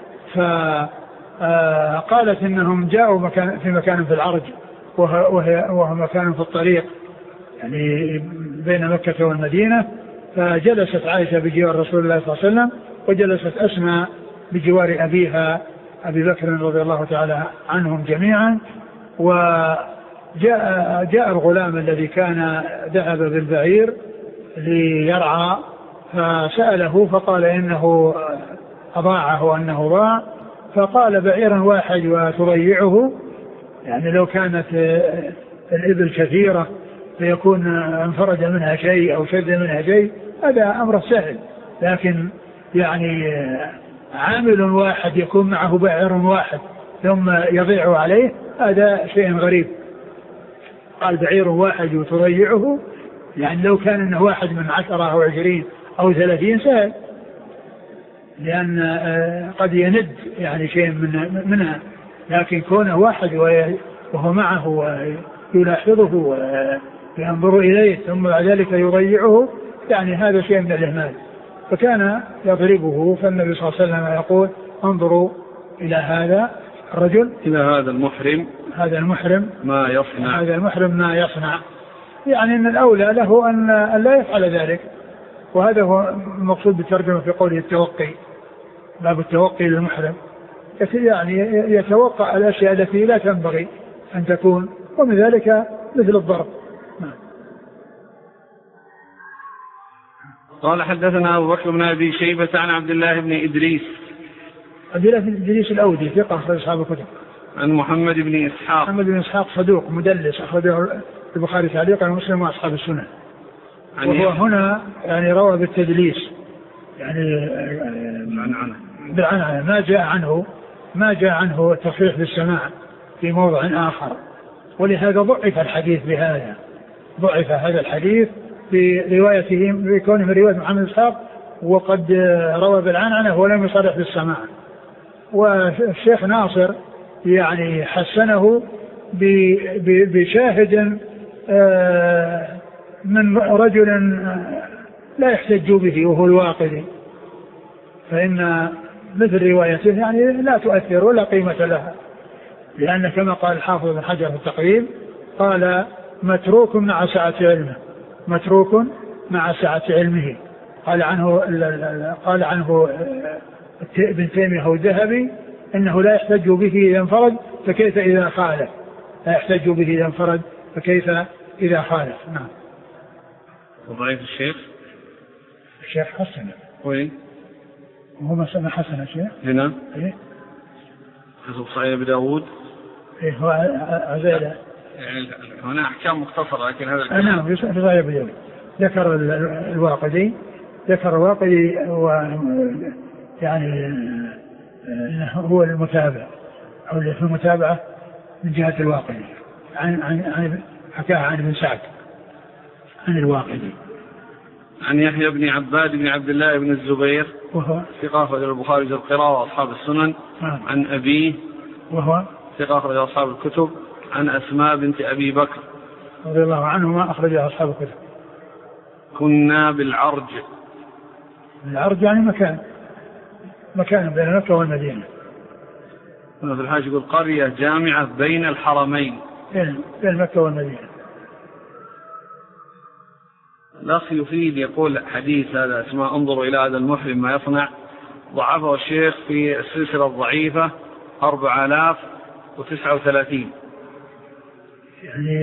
فقالت إنهم جاءوا مكان في مكان في العرج وهو مكان في الطريق يعني بين مكة والمدينة، فجلست عائشة بجوار رسول الله صلى الله عليه وسلم، وجلست أسماء بجوار أبيها أبي بكر رضي الله تعالى عنهم جميعا. جاء, جاء الغلام الذي كان ذهب بالبعير ليرعى فسأله فقال إنه أضاعه وأنه ضاع، فقال بعيرا واحد وتضيعه، يعني لو كانت الإبل كثيرة فيكون انفرد منها شيء أو شد منها شيء هذا أمر سهل، لكن يعني عامل واحد يكون معه بعير واحد ثم يضيع عليه هذا شيء غريب. قال بعير واحد وتضيعه، يعني لو كان انه واحد من عشرة أو عشرين أو ثلاثين سهل، لأن قد يند يعني شيء من منها، لكن كونه واحد وهو معه ويلاحظه وينظر إليه ثم بعد ذلك يضيعه يعني هذا شيء من الإهمال، فكان يضربه. فالنبي صلى الله عليه وسلم يقول انظروا إلى هذا الرجل، إلى هذا المحرم هذا المحرم ما يصنع، هذا المحرم ما يصنع، يعني أن الأولى له أن لا يفعل ذلك. وهذا هو المقصود بالترجمة في قوله التوقي، باب التوقي للمحرم، يعني يتوقع الأشياء التي لا تنبغي أن تكون، ومن ذلك مثل الضرب. قال حدثنا أبو بكر بن أبي شيبة عن عبد الله بن إدريس عبد الله بن إدريس الأودي ثقة أخرج أصحاب الكتب. عن محمد بن إسحاق محمد بن إسحاق صدوق مدلس أخرجه البخاري تعليقا ومسلم وأصحاب السنن. وهو هنا يعني روى بالتدليس، يعني بالعنعنة، ما جاء عنه ما جاء عنه التصريح بالسماع في موضع آخر، ولهذا ضعف الحديث بهذا، ضعف هذا الحديث في روايته بكونه من رواية محمد بن إسحاق وقد روى بالعنعنة ولم يصرح بالسماع. والشيخ ناصر يعني حسنه بشاهد من رجل لا يحتج به وهو الواقدي، فإن مثل روايته يعني لا تؤثر ولا قيمة لها، لأن كما قال الحافظ بن حجر في التقريب قال متروك مع سعة علمه، متروك مع سعة علمه. قال عنه قال عنه ابن تيمية أو الذهبي إنه لا يحتج به إذا انفرد فكيف إذا خالف، لا يحتج به إذا انفرد فكيف إذا خالف. نعم. وضعيف الشيخ الشيخ حسن وين هو ما سمع حسن الشيخ هنا إيه حسب صحيح أبي داود إيه هو عزيزة يعني هنا أحكام مختصرة لكن هذا الكلام نعم في صحيح أبي داود. ذكر الواقدي ذكر الواقدي و يعني هو المتابع أو اللي في المتابعة من جهة الواقدي عن عن عن حكاها عن ابن سعد عن الواقدي عن يحيى بن عباد بن عبد الله بن الزبير وهو ثقة أخرج البخاري في القراءة وأصحاب السنن. آه. عن أبيه وهو ثقة أخرج أصحاب الكتب. عن أسماء بنت أبي بكر رضي الله عنهما أخرج أصحاب الكتب. كنا بالعرج، العرج يعني مكان مكان بين مكة والمدينة. هنا في الحاج يقول قرية جامعة بين الحرمين بين مكة والمدينة. الأخ يفيد يقول حديث هذا اسمه انظروا إلى هذا المحرم ما يصنع، ضعفه الشيخ في السلسلة الضعيفة أربعة آلاف وتسعة وثلاثين. يعني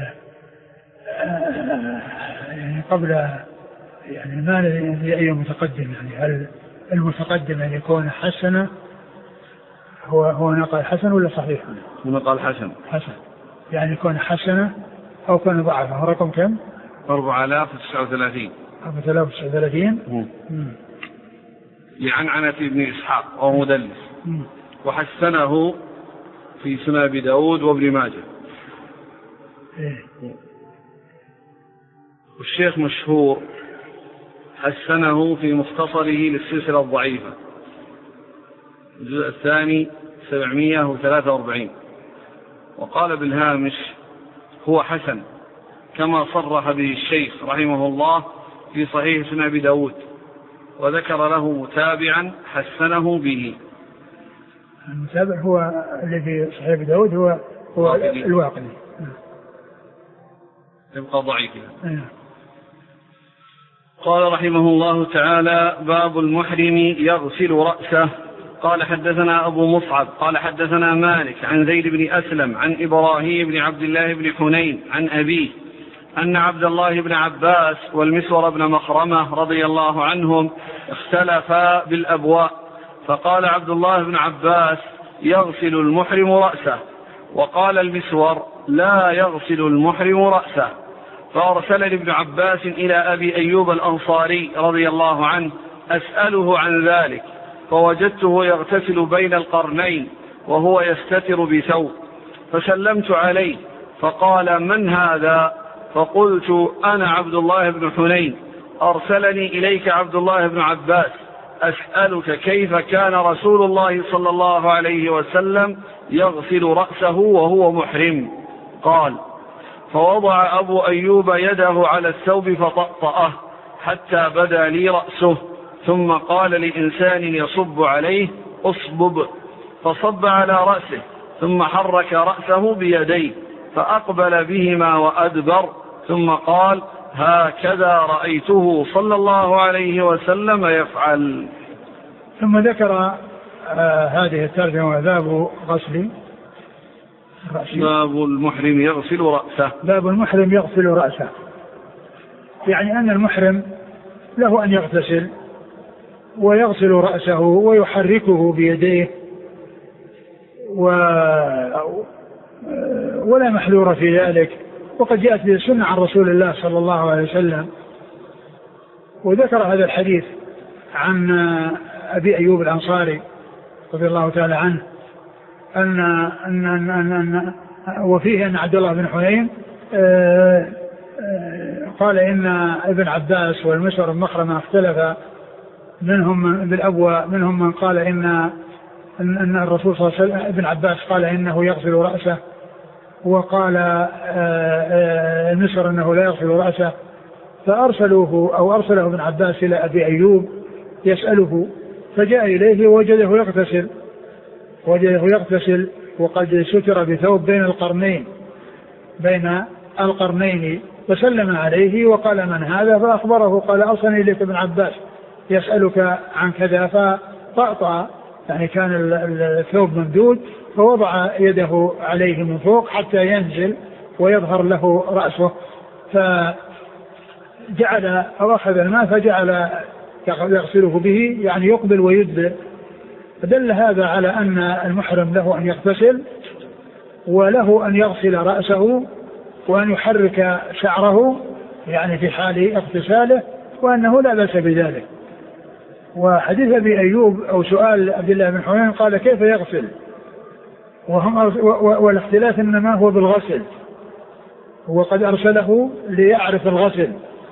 يعني قبل يعني ما ندري أي متقدم، يعني هل المتقدم أن يكون حسنة هو هو نقل حسن ولا صحيح؟ هو نقل حسن حسن يعني يكون حسنة أو كان ضعفه. رقم كم؟ أربعة آلاف وتسعة وثلاثين. أربعة آلاف وتسعة وثلاثين. لعنعنة ابن إسحاق وهو مدلس، وحسنه في سنن أبي داود وابن ماجه. إيه. والشيخ مشهور حسنه في مختصره للسلسلة الضعيفة الجزء الثاني سبعمائة وثلاثة وأربعين، وقال بالهامش هو حسن كما صرح به الشيخ رحمه الله في صحيح سنن أبي داود، وذكر له متابعا حسنه به. المتابع هو الذي صحيح أبي داود هو هو الواقدي، يبقى ضعيفا. قال رحمه الله تعالى باب المحرم يغسل رأسه قال حدثنا أبو مصعب قال حدثنا مالك عن زيد بن أسلم عن إبراهيم بن عبد الله بن حنين عن أبيه أن عبد الله بن عباس والمسور بن مخرمة رضي الله عنهم اختلفا بالأبواء، فقال عبد الله بن عباس: يغسل المحرم رأسه، وقال المسور: لا يغسل المحرم رأسه. فأرسلني ابن عباس إلى أبي أيوب الأنصاري رضي الله عنه أسأله عن ذلك، فوجدته يغتسل بين القرنين وهو يستتر بثوب، فسلمت عليه فقال: من هذا؟ فقلت: أنا عبد الله بن حنين، أرسلني إليك عبد الله بن عباس أسألك كيف كان رسول الله صلى الله عليه وسلم يغسل رأسه وهو محرم. قال: فوضع أبو أيوب يده على الثوب فطأطأه حتى بدا لي رأسه، ثم قال لإنسان يصب عليه: أصبب، فصب على رأسه، ثم حرك رأسه بيديه فأقبل بهما وأدبر، ثم قال: هكذا رأيته صلى الله عليه وسلم يفعل. ثم ذكر آه هذه الترجمة: باب غسل رأسه، باب المحرم يغسل رأسه. باب المحرم يغسل رأسه، يعني أن المحرم له أن يغتسل ويغسل رأسه ويحركه بيديه، و... ولا محذور في ذلك، وقد جاءت به السنة عن رسول الله صلى الله عليه وسلم. وذكر هذا الحديث عن أبي أيوب الأنصاري رضي الله تعالى عنه أن, أن, أن, أن, أن وفيه أن عبد الله بن حنين قال إن ابن عباس والمسور بن مخرمة اختلف منهم بالأبوى، منهم من قال إن أن الرسول صلى الله عليه وسلم ابن عباس قال إنه يغسل رأسه، وقال المسور أنه لا يغسل رأسه، فأرسلوه أو أرسله ابن عباس إلى أبي أيوب يسأله، فجاء إليه ووجده يغتسل وجده يغتسل وقد ستر بثوب بين القرنين بين القرنين فسلم عليه وقال: من هذا؟ فأخبره قال: أرسلني إليك ابن عباس يسألك عن كذا. فطأطأ، يعني كان الثوب ممدود، فوضع يده عليه من فوق حتى ينزل ويظهر له رأسه، فجعل أو أخذ الماء فجعل يغسله به، يعني يقبل ويدبر. فدل هذا على أن المحرم له أن يغتسل وله أن يغسل رأسه وأن يحرك شعره يعني في حال اغتساله، وأنه لا بأس بذلك. وحديث أبي أيوب أو سؤال عبد الله بن حنين قال: كيف يغسل؟ وهم والاختلاف إنما هو بالغسل، وقد أرسله ليعرف الغسل،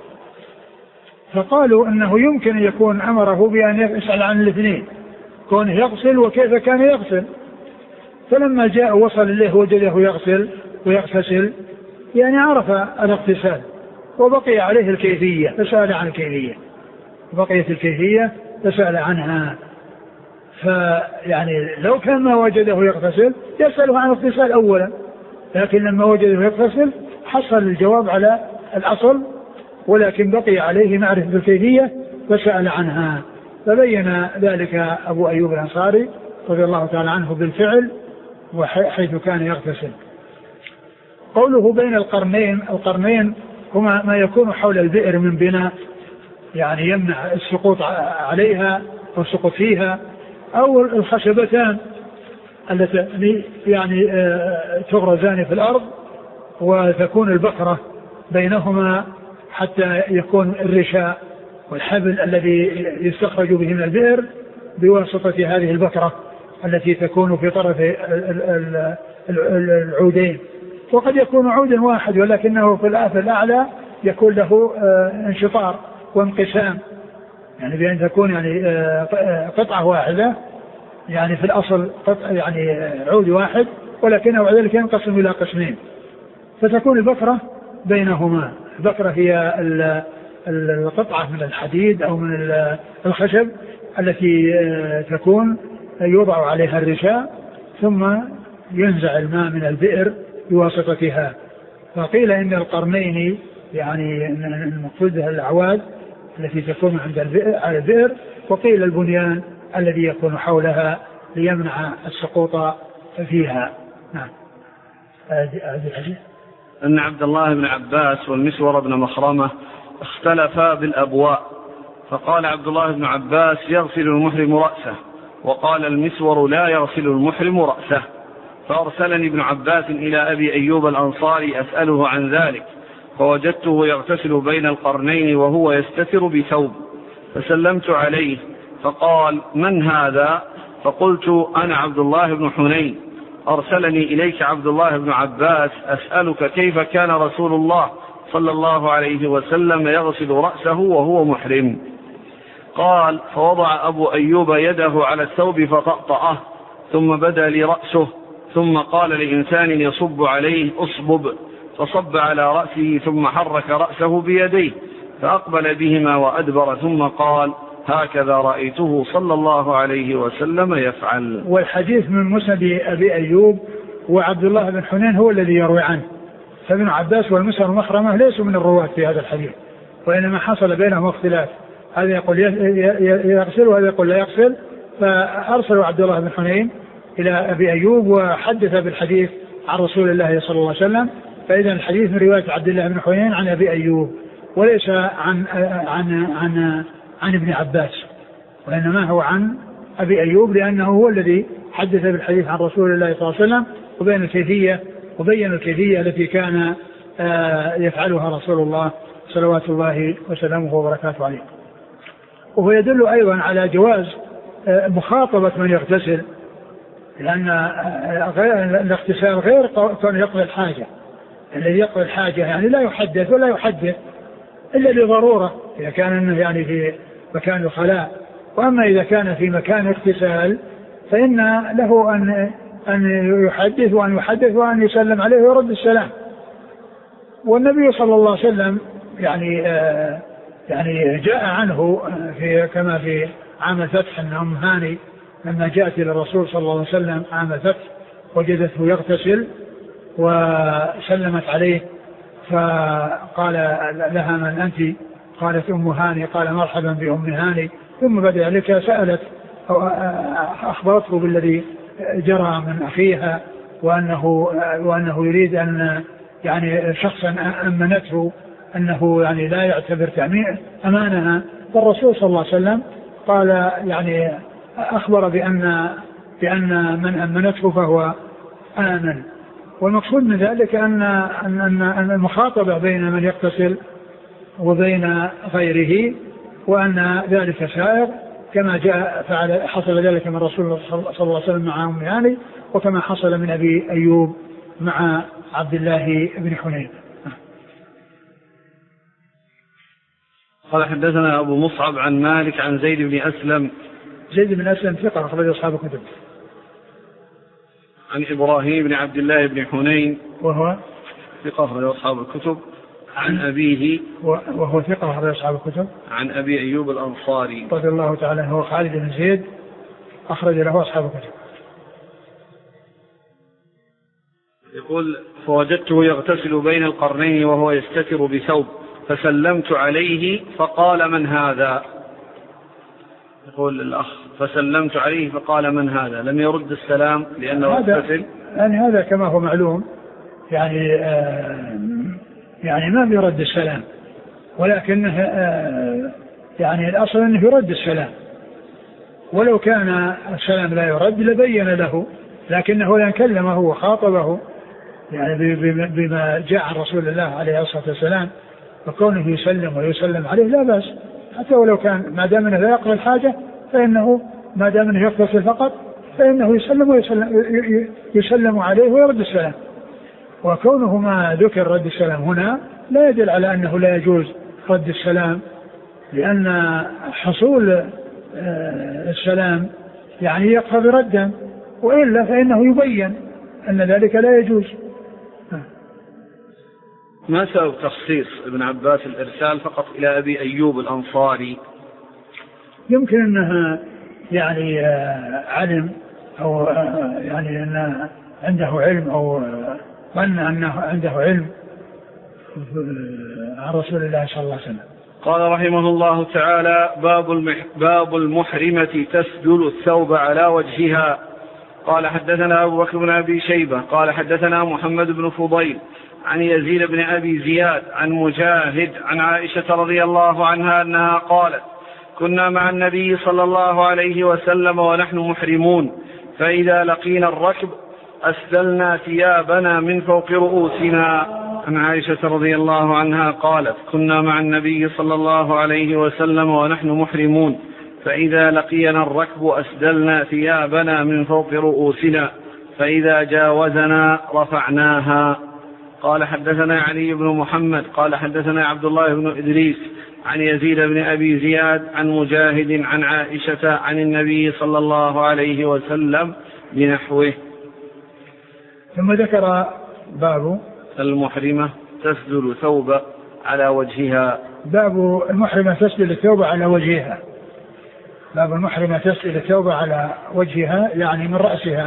فقالوا أنه يمكن أن يكون أمره بأن يسأل عن الاثنين، كونه يغسل وكيف كان يغسل. فلما جاء وصل إليه وجده يغسل ويغتسل، يعني عرف الاغتسال، وبقي عليه الكيفية فسأل عن الكيفية، بقيت الكيفية فسأل عنها. فيعني لو كان ما وجده يغتسل يسأله عن الاغتسال أولا، لكن لما وجده يغتسل حصل الجواب على الأصل، ولكن بقي عليه معرفة الكيفية فسأل عنها. فبين ذلك أبو أيوب الأنصاري رضي الله تعالى عنه بالفعل وحيث كان يغتسل. قوله بين القرنين، القرنين هما ما يكون حول البئر من بناء، يعني يمنع السقوط عليها والسقوط فيها، أو الخشبتان التي يعني تغرزان في الأرض وتكون البقرة بينهما حتى يكون الرشاء والحبل الذي يستخرج به من البئر بواسطة هذه البقرة التي تكون في طرف العودين. وقد يكون عود واحد ولكنه في الآفة الأعلى يكون له انشطار وانقسام، يعني بأن تكون يعني قطعة واحدة، يعني في الأصل قطع يعني عود واحد ولكنه بعد ذلك ينقسم إلى قسمين، فتكون البقرة بينهما. البقرة هي القطعة من الحديد أو من الخشب التي تكون يوضع عليها الرشاء ثم ينزع الماء من البئر بواسطتها. فقيل إن القرنين يعني المقصود الأعواد التي تكون عند البئر على البئر، وقيل البنيان الذي يكون حولها ليمنع السقوط فيها. نعم. هذه الحديث أن عبد الله بن عباس والمسور بن مخرمة اختلفا بالأبواء، فقال عبد الله بن عباس يغسل المحرم رأسه، وقال المسور لا يغسل المحرم رأسه. فأرسلني ابن عباس إلى أبي أيوب الأنصاري أسأله عن ذلك، فوجدته يغتسل بين القرنين وهو يستتر بثوب، فسلمت عليه فقال من هذا؟ فقلت أنا عبد الله بن حنين، أرسلني إليك عبد الله بن عباس أسألك كيف كان رسول الله صلى الله عليه وسلم يغسل رأسه وهو محرم. قال فوضع أبو أيوب يده على الثوب فطأطأه، ثم بدا لي رأسه، ثم قال لإنسان يصب عليه أصبب، فصب على رأسه ثم حرك رأسه بيديه فأقبل بهما وأدبر، ثم قال هكذا رأيته صلى الله عليه وسلم يفعل. والحديث من مسند أبي أيوب وعبد الله بن حنين هو الذي يروي عنه، فابن عباس والمسور المخرمة ليسوا من الرواة في هذا الحديث، وإنما حصل بينهم اختلاف، هذا يقول يغسل وهذا يقول لا يغسل، فأرسلوا عبد الله بن حنين إلى أبي أيوب وحدث بالحديث عن رسول الله صلى الله عليه وسلم. فإذا الحديث من رواية عبد الله بن حنين عن أبي أيوب وليس عن عن عن عن ابن عباس، وإنما هو عن أبي أيوب، لأنه هو الذي حدث بالحديث عن رسول الله صلى الله عليه وسلم وبين الكيفية وبين الكيفية التي كان يفعلها رسول الله صلوات الله وسلامه وبركاته عليه. وهو يدل أيضا على جواز مخاطبة من يغتسل، لأن الاغتسال غير كون يقضي الحاجة، الذي يقضي الحاجة يعني لا يحدث ولا يحدث إلا لضرورة إذا كان يعني في مكان الخلاء، وأما إذا كان في مكان اغتسال فإن له أن أن يحدث وأن يحدث وأن يسلم عليه ويرد السلام. والنبي صلى الله عليه وسلم يعني آه يعني جاء عنه في كما في عام الفتح أن أم هاني لما جاءت إلى الرسول صلى الله عليه وسلم عام الفتح وجدته يغتسل وسلمت عليه، فقال لها من أنت؟ قالت أم هاني. قال مرحبا بأم هاني. ثم بعد ذلك سألت أو أخبرته بالذي جرى من أخيها، وأنه وأنه يريد أن يعني شخصا أمنته أنه يعني لا يعتبر تأمين أمانها. فالرسول صلى الله عليه وسلم قال يعني أخبر بأن بأن من أمنته فهو آمن. والمقصود من ذلك أن أن المخاطبة بين من يغتسل وبين غيره وأن ذلك سائر، كما جاء فعل حصل ذلك من رسول الله صلى الله عليه وسلم مع أم هاني، وكما حصل من أبي أيوب مع عبد الله بن حنين. قال حدثنا أبو مصعب عن مالك عن زيد بن أسلم. زيد بن أسلم ثقة أخرج أصحاب الكتب. عن إبراهيم بن عبد الله بن حنين وهو ثقة أخرج أصحاب الكتب. عن أبيه وهو ثقة أخرج أصحاب الكتب. عن أبي أيوب الأنصاري رضي الله تعالى عنه خالد بن زيد أخرج له أصحاب الكتب. يقول فوجدته يغتسل بين القرنين وهو يستتر بثوب، فسلمت عليه فقال من هذا؟ يقول الأخ فسلمت عليه فقال من هذا، لم يرد السلام لأنه يغتسل. يعني هذا كما هو معلوم يعني آه يعني ما بيرد السلام، ولكنه آه يعني الأصل أنه يرد السلام، ولو كان السلام لا يرد لبين له، لكنه لأن كلمه وخاطبه يعني بما جاء عن رسول الله عليه الصلاة والسلام، فكونه يسلم ويسلم عليه لا بأس، حتى ولو كان ما دام انه لا يقضي الحاجة فإنه ما دام انه يغتسل فقط فإنه يسلم ويسلم يسلم عليه ويرد السلام. وكونه ما ذكر رد السلام هنا لا يدل على أنه لا يجوز رد السلام، لأن حصول السلام يعني يقتضي ردا، وإلا فإنه يبين أن ذلك لا يجوز. ما سبب تخصيص ابن عباس الإرسال فقط إلى أبي أيوب الأنصاري؟ يمكن أنه يعني علم أو يعني أنه عنده علم أو ظن أنه عنده علم عن رسول الله صلى الله عليه وسلم. قال رحمه الله تعالى: باب, المح باب المحرمة تسدل الثوب على وجهها. قال حدثنا أبو بكر بن أبي شيبة قال حدثنا محمد بن فضيل عن يزيد بن أبي زياد عن مجاهد عن عائشة رضي الله عنها أنها قالت: كنا مع النبي صلى الله عليه وسلم ونحن محرمون، فإذا لقينا الركب أسدلنا ثيابنا من فوق رؤوسنا. عن عائشة رضي الله عنها قالت: كنا مع النبي صلى الله عليه وسلم ونحن محرمون، فإذا لقينا الركب أسدلنا ثيابنا من فوق رؤوسنا، فإذا جاوزنا رفعناها. قال حدثنا علي بن محمد قال حدثنا عبد الله بن إدريس عن يزيد بن أبي زياد عن مجاهد عن عائشة عن النبي صلى الله عليه وسلم بنحوه. ثم ذكر باب المحرمة تسدل ثوب على وجهها. باب المحرمة تسدل الثوب على وجهها. باب المحرمة تسدل الثوب على وجهها يعني من رأسها،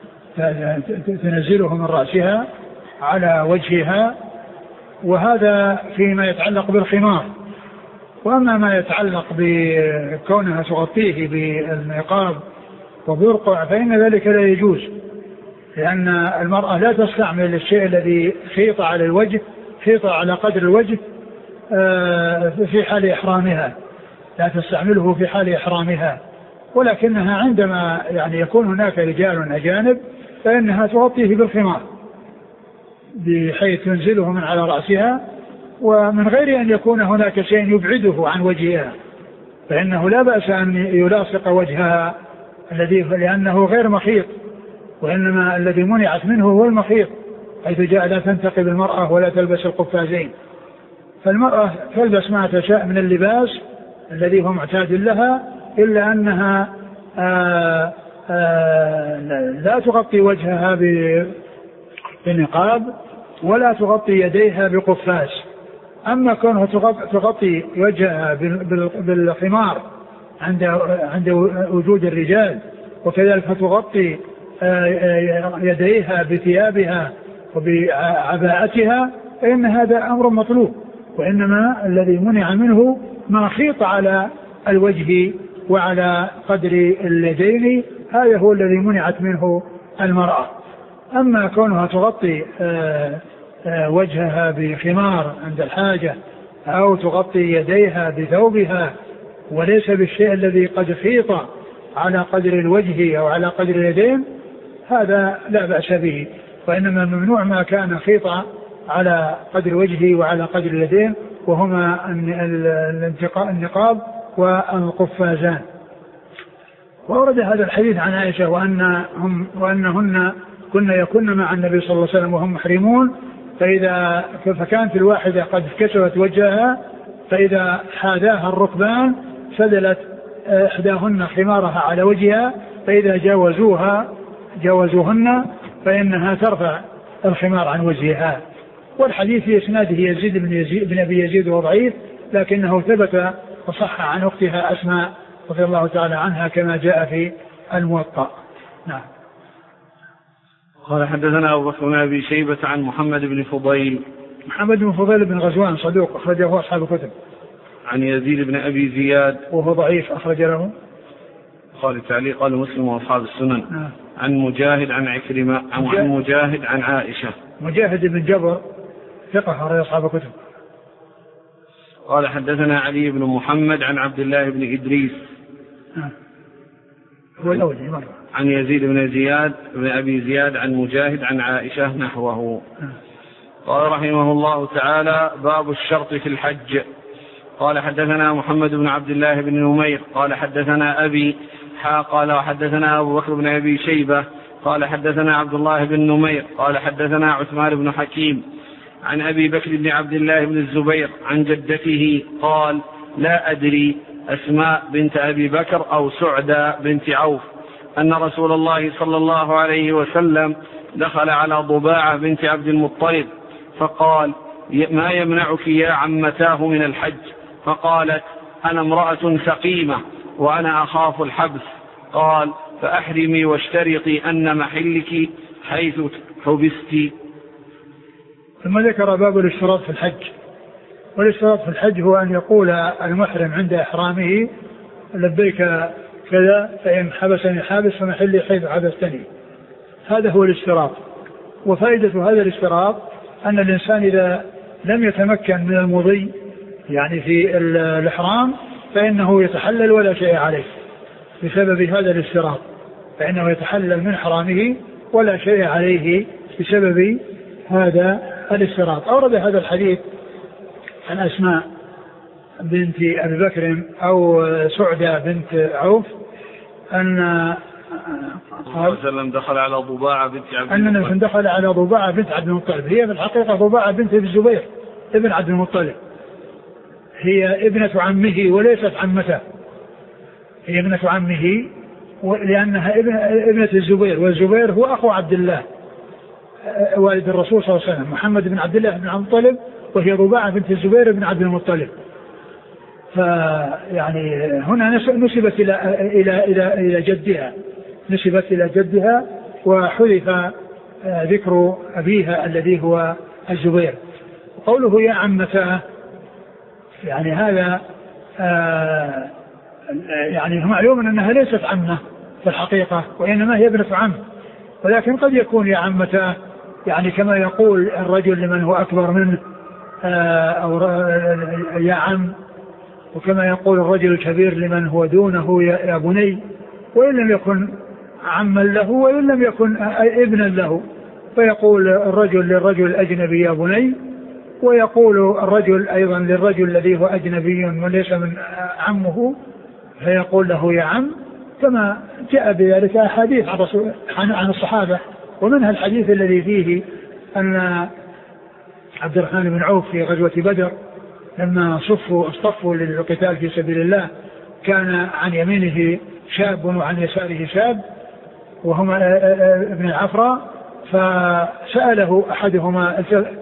تنزله من رأسها على وجهها، وهذا فيما يتعلق بالخمار. وأما ما يتعلق بكونها تغطيه بالنقاب وبرقع فإن ذلك لا يجوز، لأن المرأة لا تستعمل الشيء الذي خيط على الوجه خيط على قدر الوجه في حال إحرامها، لا تستعمله في حال إحرامها، ولكنها عندما يعني يكون هناك رجال أجانب فإنها تغطيه بالخمار بحيث تنزله من على رأسها، ومن غير أن يكون هناك شيء يبعده عن وجهها، فإنه لا بأس أن يلاصق وجهها الذي لأنه غير مخيط، وإنما الذي منعت منه هو المخيط، حيث جاء لا تنتقب المرأة ولا تلبس القفازين. فالمرأة تلبس ما تشاء من اللباس الذي هو معتاد لها، إلا أنها آآ آآ لا تغطي وجهها بنقاب ولا تغطي يديها بقفاز. أما كونها تغطي وجهها بالخمار عند عند وجود الرجال، وكذلك تغطي يديها بثيابها وبعباءتها، فإن هذا أمر مطلوب، وإنما الذي منع منه ما خيط على الوجه وعلى قدر اليدين، هذا هو الذي منعت منه المرأة. أما كونها تغطي وجهها بخمار عند الحاجة أو تغطي يديها بثوبها وليس بالشيء الذي قد خيط على قدر الوجه أو على قدر اليدين، هذا لا بأس به، وإنما ممنوع ما كان خيط على قدر الوجه وعلى قدر اليدين، وهما النقاب والقفازان. وورد هذا الحديث عن عائشة وأنهم وأنهن كنا يكن مع النبي صلى الله عليه وسلم وهم محرمون، فإذا فكانت الواحدة قد كشفت وجهها، فإذا حاذاها الركبان سدلت إحداهن خمارها على وجهها، فإذا جاوزوها جاوزوهن فإنها ترفع الخمار عن وجهها. والحديث في إسناده يزيد بن, يزيد بن أبي يزيد وضعيف، لكنه ثبت وصح عن أختها أسماء رضي الله تعالى عنها كما جاء في الموطأ. نعم. قال حدثنا أبو بكر بن أبي شيبة عن محمد بن فضيل. محمد بن فضيل بن غزوان صدوق أخرجه أصحاب الكتب. عن يزيد بن أبي زياد وهو ضعيف أخرج له قال تعليق قال مسلم وأصحاب السنن. نعم. عن مجاهد عن عكرمة عن مجاهد, مجاهد عن عائشة. مجاهد بن جبر ثقة أخرج أصحاب الكتب. قال حدثنا علي بن محمد عن عبد الله بن إدريس. نعم. هو الأول مرة. عن يزيد بن زياد بن أبي زياد عن مجاهد عن عائشة نحوه. نعم. قال رحمه الله تعالى: باب الشرط في الحج. قال حدثنا محمد بن عبد الله بن نمير قال حدثنا أبي حا قال وحدثنا أبو بكر بن أبي شيبة قال حدثنا عبد الله بن نمير قال حدثنا عثمان بن حكيم عن أبي بكر بن عبد الله بن الزبير عن جدته قال: لا أدري أسماء بنت أبي بكر أو سعدى بنت عوف أن رسول الله صلى الله عليه وسلم دخل على ضباعة بنت عبد المطلب فقال: ما يمنعك يا عمتاه من الحج؟ فقالت: أنا امرأة سقيمة وأنا أخاف الحبس. قال: فأحرمي واشترطي أن محلك حيث حبستي. ثم ذكر باب الاشتراط في الحج، والاشتراط في الحج هو أن يقول المحرم عند إحرامه لبيك كذا، فإن حبسني حابس فمحلي حيث حبستني. هذا هو الاشتراط. وفائدة هذا الاشتراط أن الإنسان إذا لم يتمكن من المضي يعني في الإحرام فإنه يتحلل ولا شيء عليه بسبب هذا الاشتراط، فإنه يتحلل من حرامه ولا شيء عليه بسبب هذا الاشتراط. أورد هذا الحديث عن أسماء بنت أبي بكر أو سعدة بنت عوف أن قال دخل على ضباعة بنت عبد المطلب أن دخل على ضباعة بنت عبد المطلب. هي في الحقيقة ضباعة بنت الزبير ابن عبد المطلب، هي ابنة عمه وليست عمته، هي ابنة عمه لأنها ابنة الزبير، والزبير هو أخو عبد الله والد الرسول صلى الله عليه وسلم محمد بن عبد الله بن عبد المطلب، وهي ضباعة بنت الزبير بن عبد المطلب. فيعني هنا نسبت إلى إلى إلى إلى جدها، نسبت إلى جدها وحذف ذكر أبيها الذي هو الزبير. قوله يا عمتاه يعني هذا آه يعني معلوم أنها ليست عمه في الحقيقة، وإنما هي ابنة عم، ولكن قد يكون يا عمتاه يعني كما يقول الرجل لمن هو أكبر منه آه أو يا عم، وكما يقول الرجل الكبير لمن هو دونه يا بني، وإن لم يكن عما له وإن لم يكن ابنا له، فيقول الرجل للرجل الأجنبي يا بني، ويقول الرجل أيضا للرجل الذي هو أجنبي وليس من عمه فيقول له يا عم، كما جاء بذلك أحاديث عن عن الصحابة، ومنها الحديث الذي فيه أن عبد الرحمن بن عوف في غزوة بدر لما صفوا اصطفوا للقتال في سبيل الله كان عن يمينه شاب وعن يساره شاب وهما ابن العفراء، فسأله أحدهما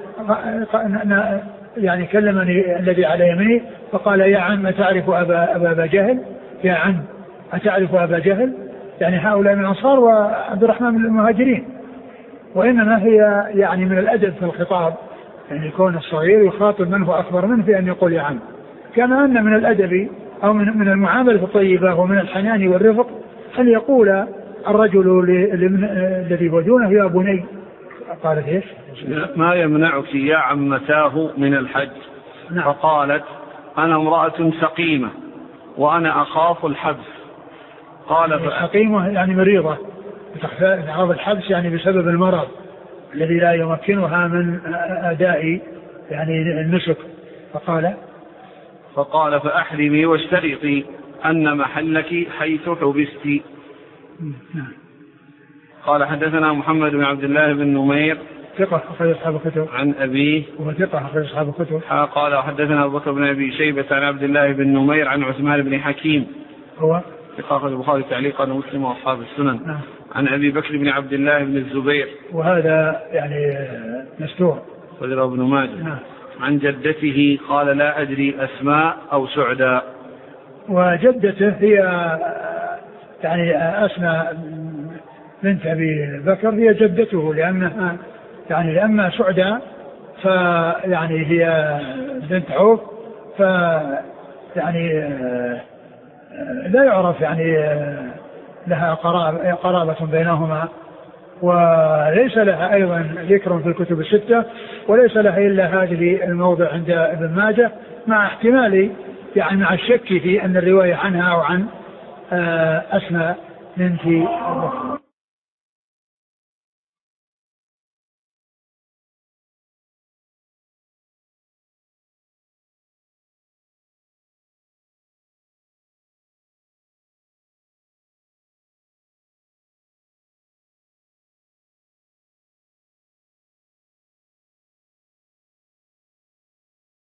يعني كلمني الذي على يمينه فقال يا عم أتعرف أبا, أبا جهل، يا عم أتعرف أبا جهل، يعني هؤلاء من الأنصار وعبد الرحمن من المهاجرين. وإنما هي يعني من الأدب في الخطاب يعني يكون الصغير يخاطب من هو أكبر منه في أن يقول يا عم، كما أن من الأدب أو من, من المعاملة الطيبة ومن الحنان والرفق أن يقول الرجل الذي هو دونه يا بني. قالت ايش؟ ما يمنعك يا عمتاه من الحج؟ نعم. فقالت انا امرأة سقيمة وانا اخاف الحبس. قال سقيمة يعني مريضة تخاف الحبس يعني بسبب المرض الذي لا يمكنها من اداء يعني النسك. فقال فقال فاحرمي واشترطي ان محلك حيث حبستي. نعم. قال حدثنا محمد بن عبد الله بن نمير ثقة أخرج أصحاب الكتب عن أبيه وثقة أخرج أصحاب الكتب. قال حدثنا أبو بكر بن أبي شيبة عن عبد الله بن نمير عن عثمان بن حكيم هو ثقة أخرج البخاري تعليقا ومسلم وأصحاب السنن. نعم. عن أبي بكر بن عبد الله بن الزبير وهذا يعني مستور وذر ابن ماجه. نعم. عن جدته قال لا أدري أسماء أو سعداء. وجدته هي يعني أسماء بنت أبي بكر هي جدته لأنها يعني لأما سعداء فيعني هي بنت عوف ف يعني لا يعرف يعني لها قرابة بينهما، وليس لها أيضا ذكر في الكتب الستة، وليس لها إلا هذه الموضع عند ابن ماجه، مع احتمال يعني مع الشك في أن الرواية عنها أو عن أسماء بنت